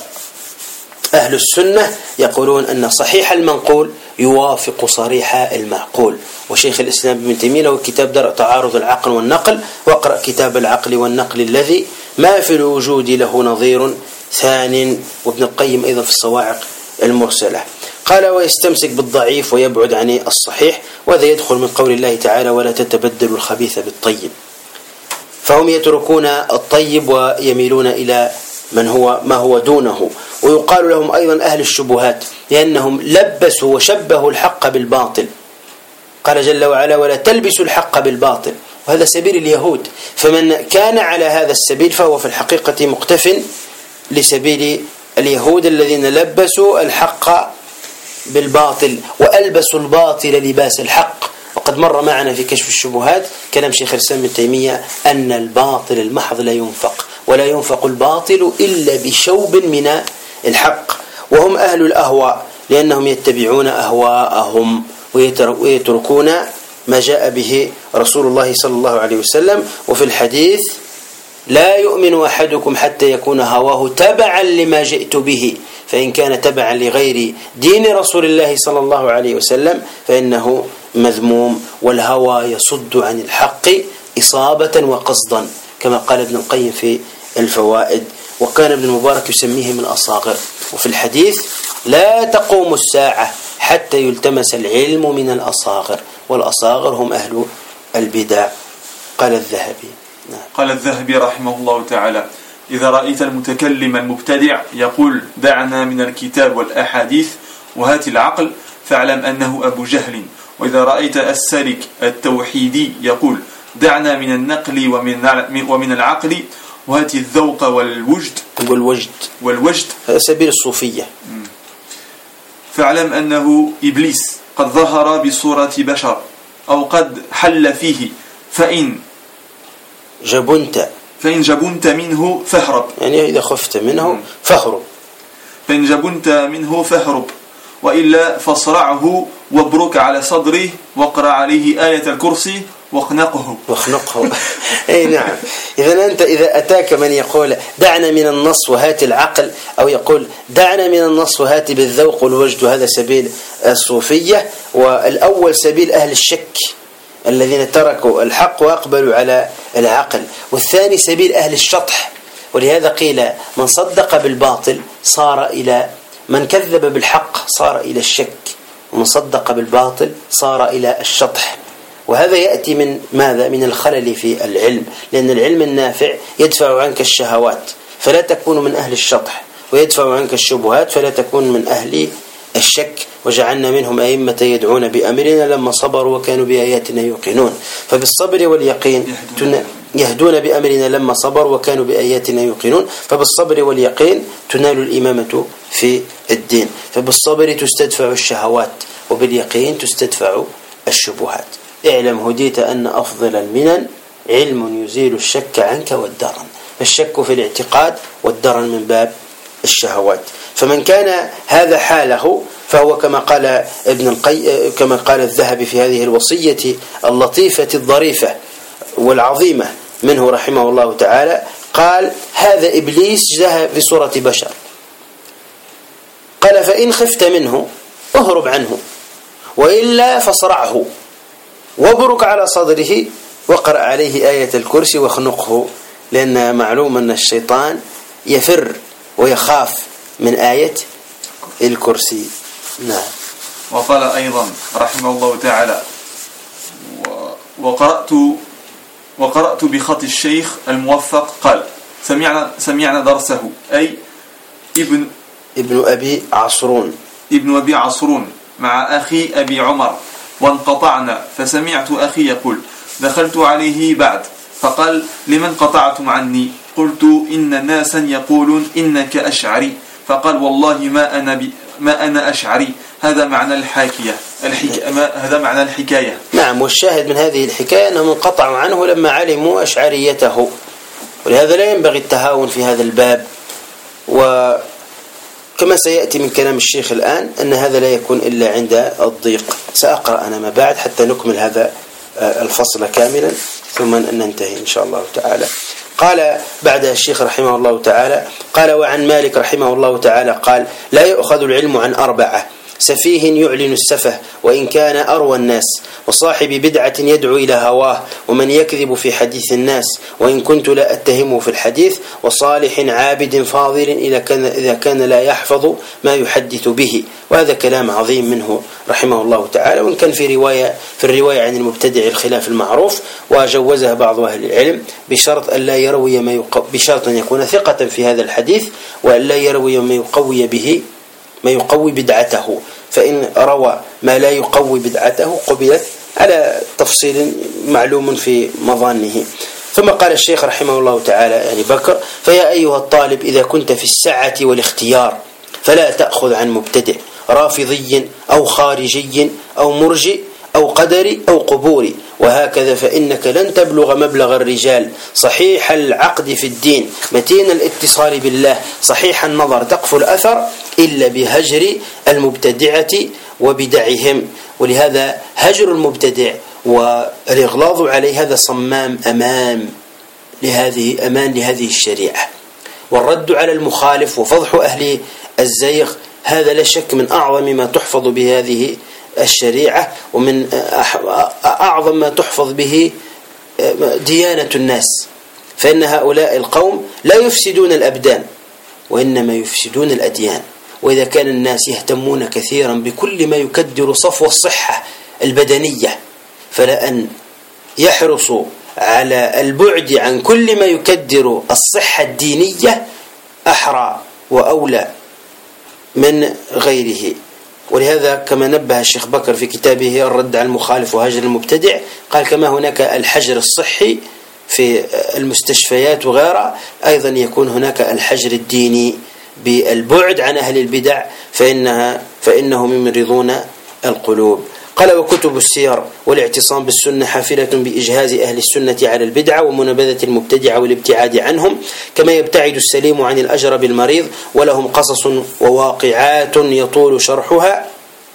السنة يقولون أن صحيح المنقول يوافق صريح المعقول. وشيخ الإسلام ابن تيمية له كتاب درء تعارض العقل والنقل، واقرأ كتاب العقل والنقل الذي ما في الوجود له نظير ثان، وابن القيم أيضا في الصواعق المرسلة. قال ويستمسك بالضعيف ويبعد عن الصحيح، وهذا يدخل من قول الله تعالى ولا تتبدلوا الخبيث بالطيب. فهم يتركون الطيب ويميلون إلى ما هو دونه. ويقال لهم أيضا أهل الشبهات لأنهم لبسوا وشبهوا الحق بالباطل. قال جل وعلا ولا تلبسوا الحق بالباطل، وهذا سبيل اليهود، فمن كان على هذا السبيل فهو في الحقيقة مقتف لسبيل اليهود الذين لبسوا الحق بالباطل وألبسوا الباطل لباس الحق. وقد مر معنا في كشف الشبهات كلام شيخ الإسلام ابن تيمية أن الباطل المحض لا ينفق، ولا ينفق الباطل إلا بشوب من الحق. وهم أهل الأهواء لأنهم يتبعون أهواءهم ويتركون ما جاء به رسول الله صلى الله عليه وسلم. وفي الحديث لا يؤمن أحدكم حتى يكون هواه تبعا لما جئت به، فإن كان تبعا لغير دين رسول الله صلى الله عليه وسلم فإنه مذموم. والهوى يصد عن الحق إصابة وقصدا كما قال ابن القيم في الفوائد، وكان ابن المبارك يسميه من الأصاغر. وفي الحديث لا تقوم الساعة حتى يلتمس العلم من الأصاغر، والأصاغر هم أهل البدع. قال الذهبي قال الذهبي رحمه الله تعالى: إذا رأيت المتكلم المبتدع يقول دعنا من الكتاب والأحاديث وهات العقل فاعلم أنه أبو جهل. وإذا رأيت السالك التوحيدي يقول دعنا من النقل ومن العقل وهات الذوق والوجد هذا سبيل الصوفية، فاعلم أنه إبليس قد ظهر بصورة بشر أو قد حل فيه، فإن جبنت منه فاهرب، يعني إذا خفت منه فاهرب، فإن جبنت منه فاهرب، وإلا فاصرعه وابرك على صدره واقرأ عليه آية الكرسي واخنقه. أي نعم. إذا أتاك من يقول دعنا من النص وهات العقل، أو يقول دعنا من النص وهات بالذوق والوجد، هذا سبيل الصوفية. والأول سبيل أهل الشك الذين تركوا الحق وأقبلوا على العقل، والثاني سبيل أهل الشطح. ولهذا قيل من صدق بالباطل صار إلى من كذب بالحق صار إلى الشك، ومن صدق بالباطل صار إلى الشطح. وهذا يأتي من ماذا؟ من الخلل في العلم، لأن العلم النافع يدفع عنك الشهوات فلا تكون من أهل الشطح، ويدفع عنك الشبهات فلا تكون من أهل الشك. وجعلنا منهم أئمة يدعون بأمرنا لما صبروا وكانوا بآياتنا يوقنون. فبالصبر واليقين يهدون بأمرنا لما صبروا وكانوا بآياتنا يوقنون. فبالصبر واليقين تنال الإمامة في الدين. فبالصبر تستدفع الشهوات وباليقين تستدفع الشبهات. اعلم هديت أن أفضل المنن علم يزيل الشك عنك والدرن. فالشك في الاعتقاد والدرن من باب الشهوات. فمن كان هذا حاله فهو كما قال ابن القيم، كما قال الذهبي في هذه الوصية اللطيفة الظريفة والعظيمة منه رحمه الله تعالى، قال هذا إبليس جاء في صورة بشر، قال فإن خفت منه اهرب عنه، وإلا فاصرعه وابرك على صدره واقرأ عليه آية الكرسي واخنقه، لأن معلوم أن الشيطان يفر ويخاف من آية الكرسي. نعم. وقال أيضا رحمه الله تعالى: وقرأت بخط الشيخ الموفق قال سمعنا درسه، أي ابن أبي عصرون مع أخي أبي عمر، وانقطعنا، فسمعت أخي يقول دخلت عليه بعد فقال لمن قطعتم عني؟ قلت إن ناسا يقولون إنك أشعري، فقال والله ما أنا أشعري. هذا معنى الحكاية. نعم. والشاهد من هذه الحكاية أنهم انقطعوا عنه لما علموا أشعريته، ولهذا لا ينبغي التهاون في هذا الباب. وكما سيأتي من كلام الشيخ الآن أن هذا لا يكون إلا عند الضيق. سأقرأ أنا ما بعد حتى نكمل هذا الفصل كاملا ثم ننتهي إن شاء الله تعالى. قال بعد الشيخ رحمه الله تعالى: قال وعن مالك رحمه الله تعالى قال: لا يؤخذ العلم عن أربعة: سفيه يعلن السفه وإن كان أروى الناس، وصاحب بدعة يدعو إلى هواه، ومن يكذب في حديث الناس وإن كنت لا أتهمه في الحديث، وصالح عابد فاضل إذا كان لا يحفظ ما يحدث به. وهذا كلام عظيم منه رحمه الله تعالى، وإن كان في الرواية عن المبتدع الخلاف المعروف، وجوزها بعض أهل العلم بشرط أن لا يروي بشرط أن يكون ثقة في هذا الحديث، وأن لا يروي ما يقوي بدعته، فإن روى ما لا يقوي بدعته قبلت على تفصيل معلوم في مظانه. ثم قال الشيخ رحمه الله تعالى يعني بكر: فيا أيها الطالب إذا كنت في السعة والاختيار فلا تأخذ عن مبتدع رافضي أو خارجي أو مرجئ أو قدري أو قبوري، وهكذا فإنك لن تبلغ مبلغ الرجال، صحيح العقد في الدين، متين الاتصال بالله، صحيح النظر تقفو الأثر، إلا بهجر المبتدعة وبدعهم. ولهذا هجر المبتدع والإغلاظ عليه هذا صمام أمان لهذه الشريعة، والرد على المخالف وفضح أهل الزيغ هذا لا شك من أعظم ما تحفظ بهذه الشريعة، ومن أعظم ما تحفظ به ديانة الناس، فإن هؤلاء القوم لا يفسدون الأبدان وإنما يفسدون الأديان. وإذا كان الناس يهتمون كثيرا بكل ما يكدر صفو الصحة البدنية، فلا أن يحرصوا على البعد عن كل ما يكدر الصحة الدينية أحرى وأولى من غيره. ولهذا كما نبه الشيخ بكر في كتابه الرد على المخالف وهجر المبتدع، قال كما هناك الحجر الصحي في المستشفيات وغيرها، أيضا يكون هناك الحجر الديني بالبعد عن أهل البدع فإنهم يمرضون القلوب. قال وكتب السير والاعتصام بالسنة حافلة بإجهاز أهل السنة على البدعة ومنابذة المبتدع والابتعاد عنهم، كما يبتعد السليم عن الأجرب المريض. ولهم قصص وواقعات يطول شرحها،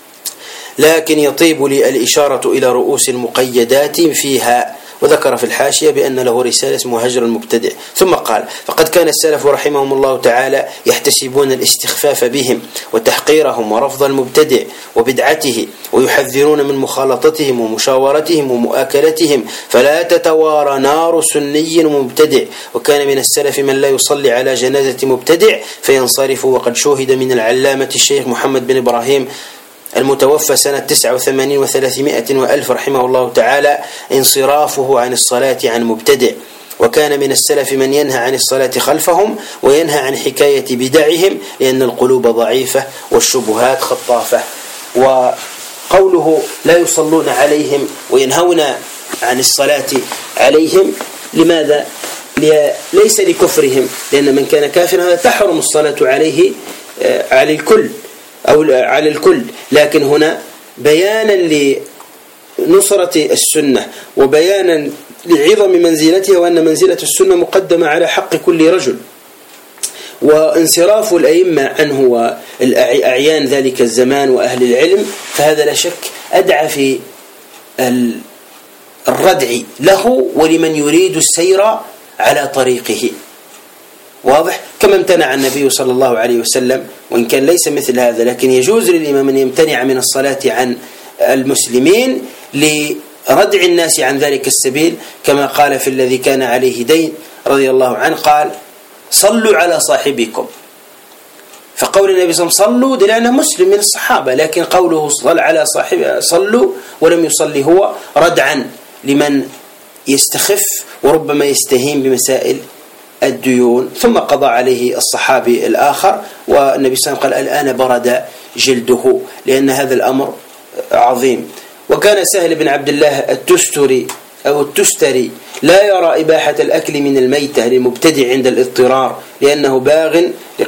لكن يطيب لي الإشارة إلى رؤوس مقيدات فيها. وذكر في الحاشية بأن له رسالة اسمها هجر المبتدع. ثم قال فقد كان السلف رحمهم الله تعالى يحتسبون الاستخفاف بهم وتحقيرهم ورفض المبتدع وبدعته، ويحذرون من مخالطتهم ومشاورتهم ومؤاكلتهم، فلا تتوارى نار سني ومبتدع. وكان من السلف من لا يصلي على جنازة مبتدع فينصرف. وقد شوهد من العلامة الشيخ محمد بن إبراهيم المتوفى سنة 89 و300 وألف رحمه الله تعالى انصرافه عن الصلاة عن مبتدع. وكان من السلف من ينهى عن الصلاة خلفهم وينهى عن حكاية بدعهم، لأن القلوب ضعيفة والشبهات خطافة. وقوله لا يصلون عليهم وينهون عن الصلاة عليهم، لماذا؟ ليس لكفرهم، لأن من كان كافرا تحرم الصلاة عليه على الكل أو على الكل، لكن هنا بيانا لنصرة السنة وبيانا لعظم منزلتها، وأن منزلة السنة مقدمة على حق كل رجل. وانصراف الأئمة عنه والأعيان ذلك الزمان وأهل العلم، فهذا لا شك أدعى في الردع له ولمن يريد السير على طريقه. واضح؟ كما امتنع النبي صلى الله عليه وسلم، وإن كان ليس مثل هذا، لكن يجوز للإمام أن يمتنع من الصلاة عن المسلمين لردع الناس عن ذلك السبيل، كما قال في الذي كان عليه دين رضي الله عنه، قال صلوا على صاحبكم. فقول النبي صلى الله عليه وسلم صلوا دلالة مسلم من الصحابة، لكن قوله صل على صاحبه صلوا ولم يصلي هو ردعا لمن يستخف وربما يستهين بمسائل الديون. ثم قضى عليه الصحابي الآخر، والنبي صلى الله عليه وسلم قال الآن برد جلده، لأن هذا الأمر عظيم. وكان سهل بن عبد الله التستري لا يرى إباحة الأكل من الميتة للمبتدع عند الاضطرار، لأنه باغ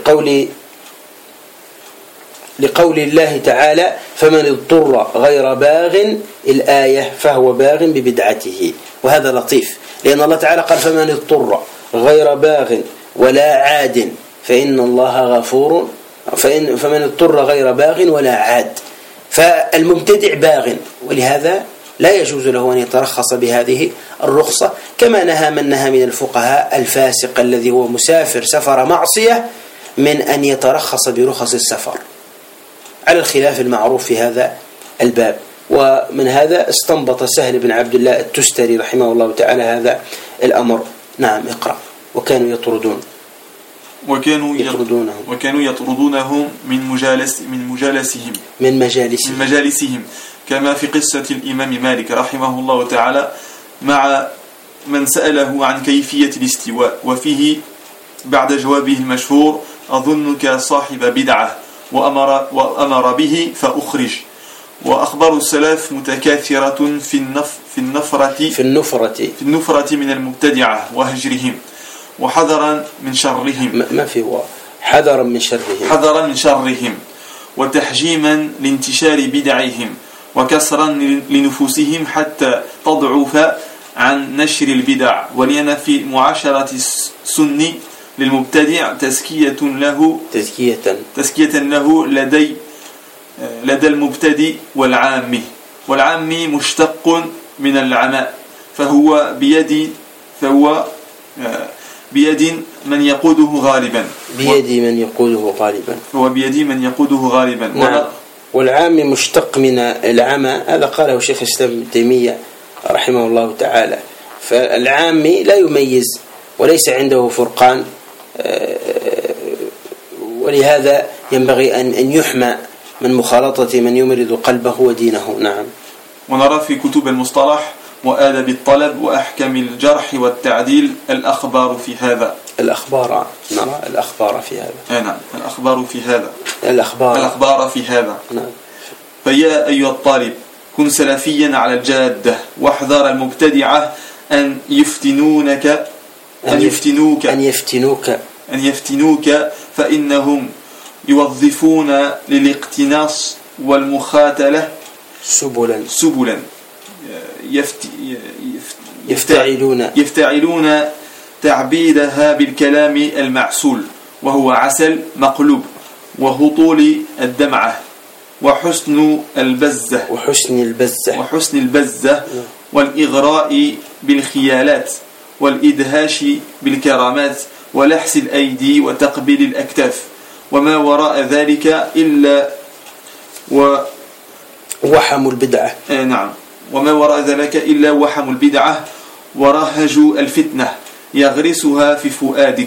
لقول الله تعالى فمن اضطر غير باغ الآية فهو باغ ببدعته. وهذا لطيف، لأن الله تعالى قال فمن اضطر غير باغ ولا عاد فإن الله غفور، فمن اضطر غير باغ ولا عاد، فالمبتدع باغ، ولهذا لا يجوز له أن يترخص بهذه الرخصة، كما نهى من نهى من الفقهاء الفاسق الذي هو مسافر سفر معصية من أن يترخص برخص السفر، على الخلاف المعروف في هذا الباب. ومن هذا استنبط سهل بن عبد الله التستري رحمه الله تعالى هذا الأمر. نعم اقرأ. وكانوا يطردونهم من مجالسهم كما في قصة الإمام مالك رحمه الله تعالى مع من سأله عن كيفية الاستواء، وفيه بعد جوابه المشهور أظنك صاحب بدعة وأمر به فأخرج. وأخبار السلف متكاثرة في النفرة من المبتدعة وهجرهم، وحذرا من شرهم، ما في حذرا من شرهم وتحجيما لانتشار بدعهم، وكسرا لنفوسهم حتى تضعف عن نشر البدع. ولأن في معاشرة السني للمبتدع تزكية له لدى المبتدئ والعامي مشتق من العماء، فهو بيد من يقوده غالبا. نعم. والعام مشتق من العمى، هذا قاله شيخ الإسلام ابن تيمية رحمه الله تعالى. فالعامي لا يميز وليس عنده فرقان، ولهذا ينبغي أن يحمى من مخالطة من يمرض قلبه ودينه. نعم. ونرى في كتب المصطلح وآداب الطلب وأحكام الجرح والتعديل الأخبار في هذا. الأخبار في هذا. نعم، الأخبار في هذا. نعم. فيا أيها الطالب كن سلفيا على الجادة، واحذر المبتدعة أن يفتنوك فإنهم يوظفون للاقتناص والمخاتلة سبلا يفتعلون تعبيدها بالكلام المعسول، وهو عسل مقلوب، وهطول الدمعة، وحسن البزة والإغراء بالخيالات، والإدهاش بالكرامات، ولحس الأيدي وتقبيل الأكتاف، وما وراء ذلك إلا وحم البدعة. نعم، وما وراء ذلك إلا وحم البدعة ورهج الفتنة يغرسها في فؤادك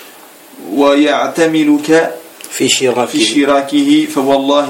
ويعتملك في شراكه، فوالله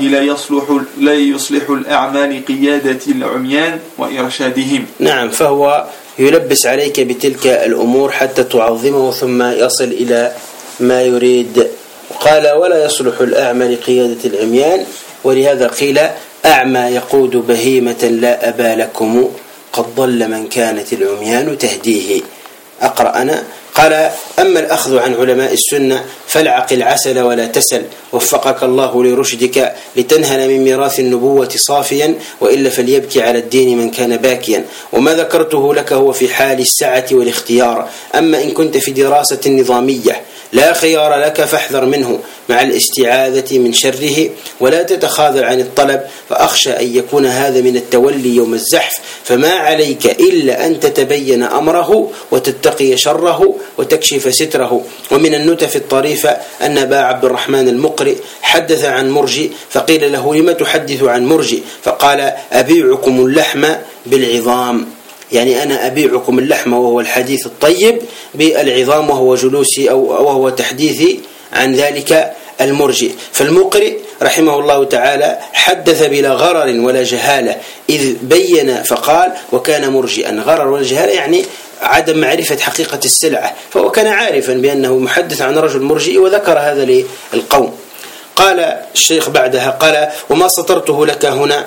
لا يصلح الأعمال قيادة العميان وإرشادهم. نعم، فهو يلبس عليك بتلك الأمور حتى تعظمه ثم يصل إلى ما يريد. قال ولا يصلح الأعمى لقيادة العميان، ولهذا قيل أعمى يقود بهيمة لا أبا لكم، قد ضل من كانت العميان تهديه. أقرأ أنا. قال أما الأخذ عن علماء السنة فالعقل عسل ولا تسل، وفقك الله لرشدك لتنهل من ميراث النبوة صافيا، وإلا فليبكي على الدين من كان باكيا. وما ذكرته لك هو في حال السعة والاختيار، أما إن كنت في دراسة نظامية لا خيار لك فاحذر منه مع الاستعاذة من شره، ولا تتخاذل عن الطلب، فأخشى أن يكون هذا من التولي يوم الزحف، فما عليك إلا أن تتبين أمره وتتقي شره وتكشف ستره. ومن النتف الطريفة أن أبا عبد الرحمن المقرئ حدث عن مرجئ، فقيل له لما تحدث عن مرجئ؟ فقال أبيعكم اللحم بالعظام، يعني أنا أبيعكم اللحم وهو الحديث الطيب بالعظام، وهو جلوسي أو وهو تحديثي عن ذلك المرجئ. فالمقرئ رحمه الله تعالى حدث بلا غرر ولا جهالة، إذ بين فقال وكان مرجئا. غرر ولا جهالة يعني عدم معرفة حقيقة السلعة، فهو كان عارفا بأنه محدث عن رجل مرجئ وذكر هذا للقوم. قال الشيخ بعدها قال وما سطرته لك هنا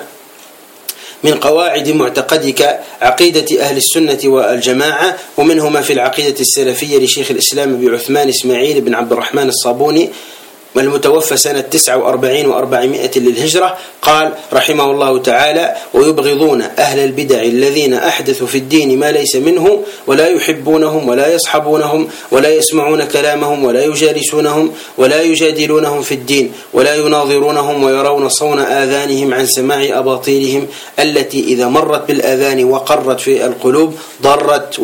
من قواعد معتقدك عقيدة أهل السنة والجماعة، ومنهما في العقيدة السلفية لشيخ الإسلام أبي عثمان إسماعيل بن عبد الرحمن الصابوني المتوفى سنة 49 و400 للهجرة. قال رحمه الله تعالى ويبغضون أهل البدع الذين أحدثوا في الدين ما ليس منه، ولا يحبونهم ولا يصحبونهم ولا يسمعون كلامهم ولا يجالسونهم ولا يجادلونهم في الدين ولا يناظرونهم، ويرون صون آذانهم عن سماع أباطيلهم التي إذا مرت بالآذان وقرت في القلوب ضرت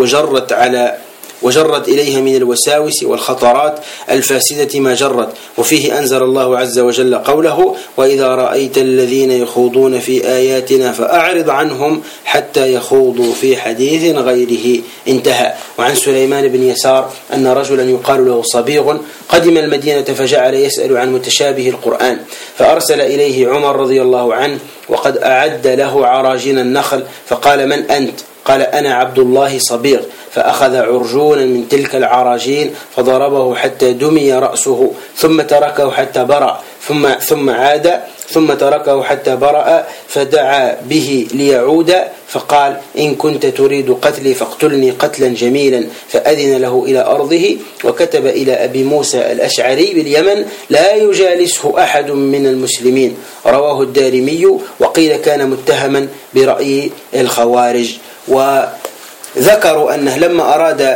وجرت إليها من الوساوس والخطرات الفاسدة ما جرت. وفيه أنزل الله عز وجل قوله وإذا رأيت الذين يخوضون في آياتنا فأعرض عنهم حتى يخوضوا في حديث غيره. انتهى. وعن سليمان بن يسار أن رجلا يقال له صبيغ قدم المدينة فجعل يسأل عن متشابه القرآن، فأرسل إليه عمر رضي الله عنه وقد أعد له عراجين النخل، فقال من أنت؟ قال أنا عبد الله صبيغ. فأخذ عرجونا من تلك العراجين فضربه حتى دمي رأسه، ثم تركه حتى برأ، ثم عاد، ثم تركه حتى برأ، فدعا به ليعود، فقال إن كنت تريد قتلي فاقتلني قتلا جميلا، فأذن له إلى أرضه. وكتب إلى أبي موسى الأشعري باليمن لا يجالسه أحد من المسلمين. رواه الدارمي. وقيل كان متهما برأي الخوارج. وذكروا أنه لما أراد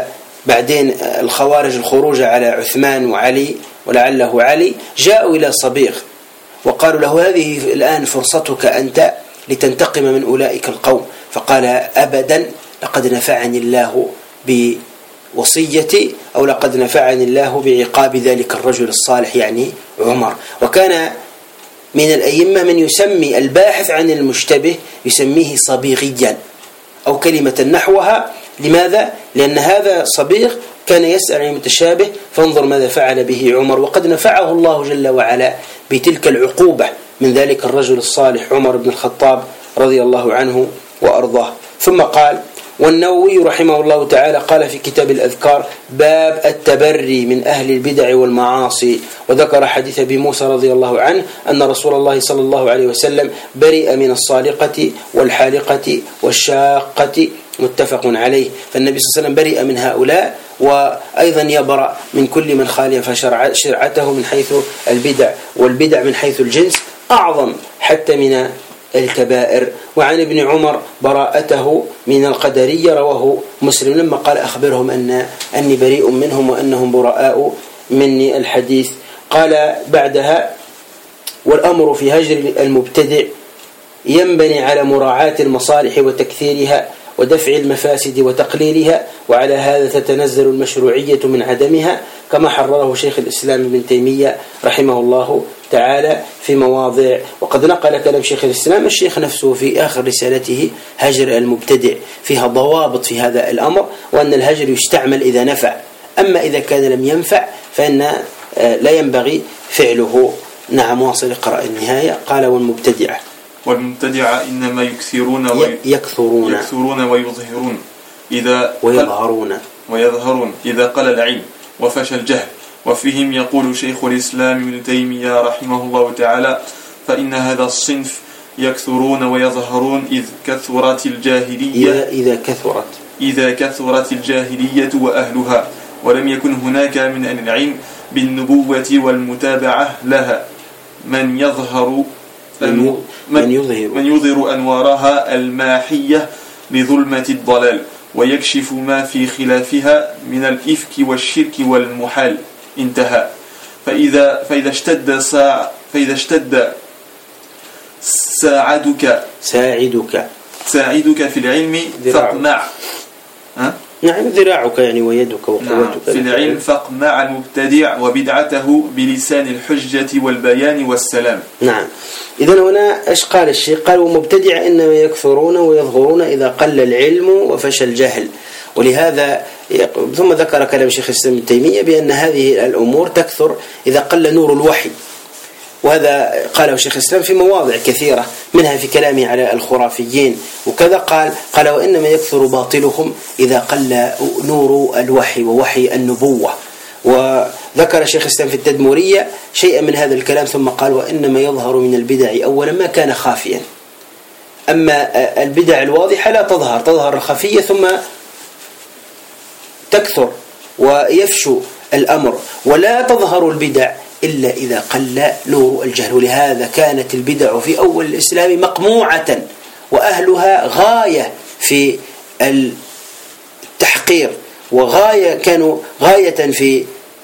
بعدين الخوارج الخروج على عثمان وعلي ولعله علي، جاءوا إلى صبيغ وقالوا له هذه الآن فرصتك أنت لتنتقم من أولئك القوم، فقال أبدا، لقد نفعني الله بوصيتي أو لقد نفعني الله بعقاب ذلك الرجل الصالح يعني عمر. وكان من الأئمة من يسمي الباحث عن المشتبه يسميه صبيغيا أو كلمة نحوها. لماذا؟ لأن هذا صبيغ كان يسأل عن المتشابه، فانظر ماذا فعل به عمر، وقد نفعه الله جل وعلا بتلك العقوبة من ذلك الرجل الصالح عمر بن الخطاب رضي الله عنه وأرضاه. ثم قال: والنووي رحمه الله تعالى قال في كتاب الأذكار: باب التبري من أهل البدع والمعاصي، وذكر حديث أبي موسى رضي الله عنه أن رسول الله صلى الله عليه وسلم برئ من الصالقة والحالقة والشاقة، متفق عليه. فالنبي صلى الله عليه وسلم برئ من هؤلاء، وأيضا يبرأ من كل من خالف شرعته من حيث البدع، والبدع من حيث الجنس أعظم حتى من الكبائر. وعن ابن عمر براءته من القدرية، رواه مسلم لما قال: أخبرهم أني بريء منهم وأنهم براء مني. الحديث. قال بعدها: والأمر في هجر المبتدع ينبني على مراعاة المصالح وتكثيرها ودفع المفاسد وتقليلها، وعلى هذا تتنزل المشروعية من عدمها، كما حرره شيخ الإسلام ابن تيمية رحمه الله تعالى في مواضع. وقد نقل كلام شيخ الإسلام الشيخ نفسه في آخر رسالته هجر المبتدع، فيها ضوابط في هذا الأمر، وأن الهجر يستعمل إذا نفع، أما إذا كان لم ينفع فإن لا ينبغي فعله. نعم. واصل اقرأ النهاية. قال: والمبتدع إنما يكثرون ويظهرون إذا قل العلم وفشى الجهل، وفيهم يقول شيخ الإسلام ابن تيمية رحمه الله تعالى: فإن هذا الصنف يكثرون ويظهرون إذا كثرت الجاهلية وأهلها، ولم يكن هناك من أهل العلم بالنبوة والمتابعة لها من يظهر أنوارها الماحية لظلمة الضلال، ويكشف ما في خلافها من الإفك والشرك والمحال. انتهى. فإذا اشتد ساعدك في العلم فاقمع. نعم، ذراعك يعني ويدك وقوتك في العلم فاقمع المبتدع وبدعته بلسان الحجة والبيان والسلام. نعم. إذن هنا إيش قال الشيخ؟ قال: ومبتدع إنما يكثرون ويظهرون إذا قل العلم وفشى الجهل. ولهذا ثم ذكر كلام شيخ الإسلام ابن تيمية بأن هذه الأمور تكثر إذا قل نور الوحي، وهذا قاله شيخ الإسلام في مواضع كثيرة، منها في كلامه على الخرافيين. وكذا قال: وإنما يكثر باطلهم إذا قل نور الوحي ووحي النبوة. وذكر شيخ الإسلام في التدمورية شيئا من هذا الكلام، ثم قال: وإنما يظهر من البدع أولا ما كان خافيا، أما البدع الواضحة لا تظهر الخفية ثم تكثر ويفشو الأمر، ولا تظهر البدع إلا إذا قل نور الجهل. ولهذا كانت البدع في أول الإسلام مقموعة، وأهلها غاية في التحقير، كانوا غاية في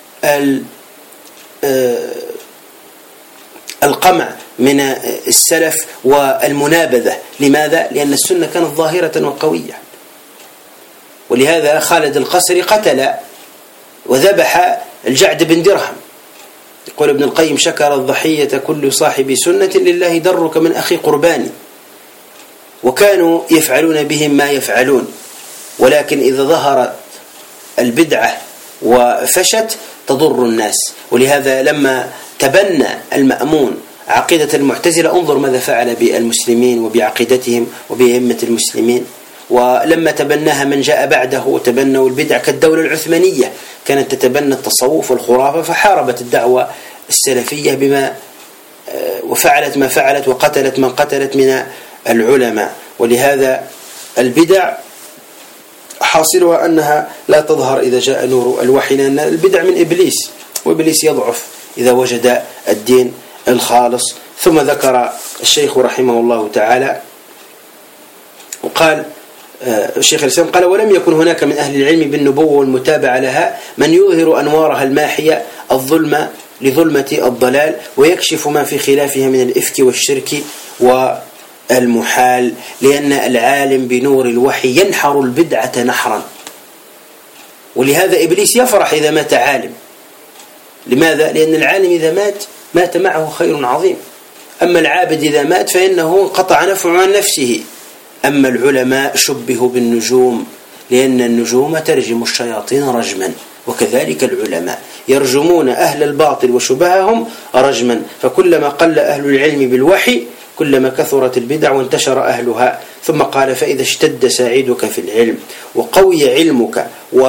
القمع من السلف والمنابذة. لماذا؟ لأن السنة كانت ظاهرة وقوية. ولهذا خالد القسري قتل وذبح الجعد بن درهم. يقول ابن القيم: شكر الضحية كل صاحب سنة لله درك من أخي قرباني. وكانوا يفعلون بهم ما يفعلون، ولكن إذا ظهرت البدعة وفشت تضر الناس. ولهذا لما تبنى المأمون عقيدة المعتزلة انظر ماذا فعل بالمسلمين وبعقيدتهم وبأئمة المسلمين. ولما تبناها من جاء بعده وتبنوا البدع كالدولة العثمانية كانت تتبنى التصوف والخرافة، فحاربت الدعوة السلفية بما وفعلت ما فعلت وقتلت من قتلت من العلماء. ولهذا البدع حاصلها أنها لا تظهر إذا جاء نور الوحي، لأن البدع من إبليس، وإبليس يضعف إذا وجد الدين الخالص. ثم ذكر الشيخ رحمه الله تعالى وقال: الشيخ الإسلام قال: ولم يكن هناك من أهل العلم بالنبوة والمتابعة لها من يظهر أنوارها الماحية الظلمة لظلمة الضلال ويكشف ما في خلافها من الإفك والشرك والمحال، لأن العالم بنور الوحي ينحر البدعة نحرا. ولهذا إبليس يفرح إذا مات عالم. لماذا؟ لأن العالم إذا مات معه خير عظيم. أما العابد إذا مات فإنه قطع نفعه عن نفسه. أما العلماء شبهوا بالنجوم، لأن النجوم ترجم الشياطين رجما، وكذلك العلماء يرجمون أهل الباطل وشبههم رجما. فكلما قل أهل العلم بالوحي كلما كثرت البدع وانتشر أهلها. ثم قال: فإذا اشتد ساعدك في العلم وقوي علمك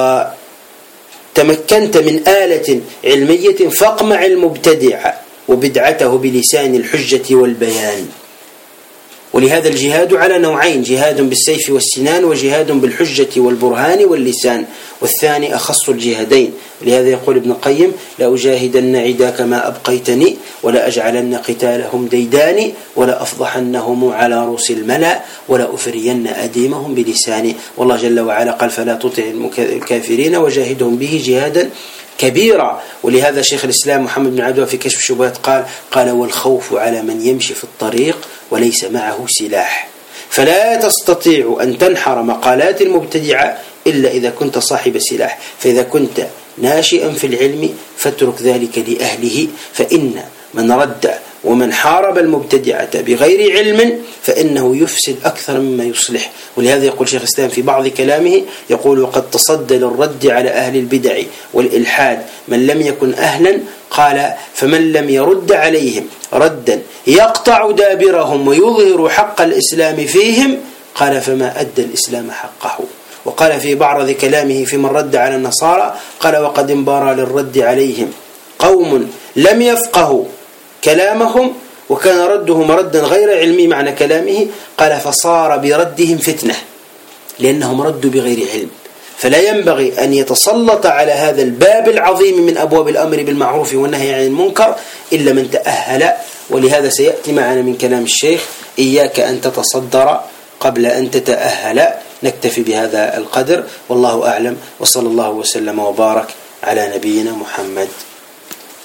وتمكنت من آلة علمية فاقمع المبتدع وبدعته بلسان الحجة والبيان. ولهذا الجهاد على نوعين: جهاد بالسيف والسنان، وجهاد بالحجة والبرهان واللسان، والثاني أخص الجهادين. ولهذا يقول ابن القيم: لأجاهدن عداك ما أبقيتني، ولا أجعلن قتالهم ديداني، ولا أفضحنهم على رؤوس الملأ، ولا أفرين أديمهم بلساني. والله جل وعلا قال: فلا تطع الكافرين وجاهدهم به جهادا كبيرا. ولهذا شيخ الإسلام محمد بن عبد الوهاب في كشف الشبهات قال: والخوف على من يمشي في الطريق وليس معه سلاح، فلا تستطيع أن تنحر مقالات المبتدعة إلا إذا كنت صاحب سلاح. فإذا كنت ناشئا في العلم فاترك ذلك لأهله، فإن من رد ومن حارب المبتدعة بغير علم فإنه يفسد أكثر مما يصلح. ولهذا يقول شيخ الإسلام في بعض كلامه يقول: وقد تصدى للرد على أهل البدع والإلحاد من لم يكن أهلا، قال: فمن لم يرد عليهم ردا يقطع دابرهم ويظهر حق الإسلام فيهم، قال: فما أدى الإسلام حقه. وقال في بعض كلامه في من رد على النصارى قال: وقد انبرى للرد عليهم قوم لم يفقهوا كلامهم وكان ردهم ردا غير علمي معنى كلامه، قال: فصار بردهم فتنة لأنهم ردوا بغير علم. فلا ينبغي أن يتسلط على هذا الباب العظيم من أبواب الأمر بالمعروف والنهي عن المنكر إلا من تأهل. ولهذا سيأتي معنا من كلام الشيخ: إياك أن تتصدر قبل أن تتأهل. نكتفي بهذا القدر، والله أعلم، وصلى الله وسلم وبارك على نبينا محمد.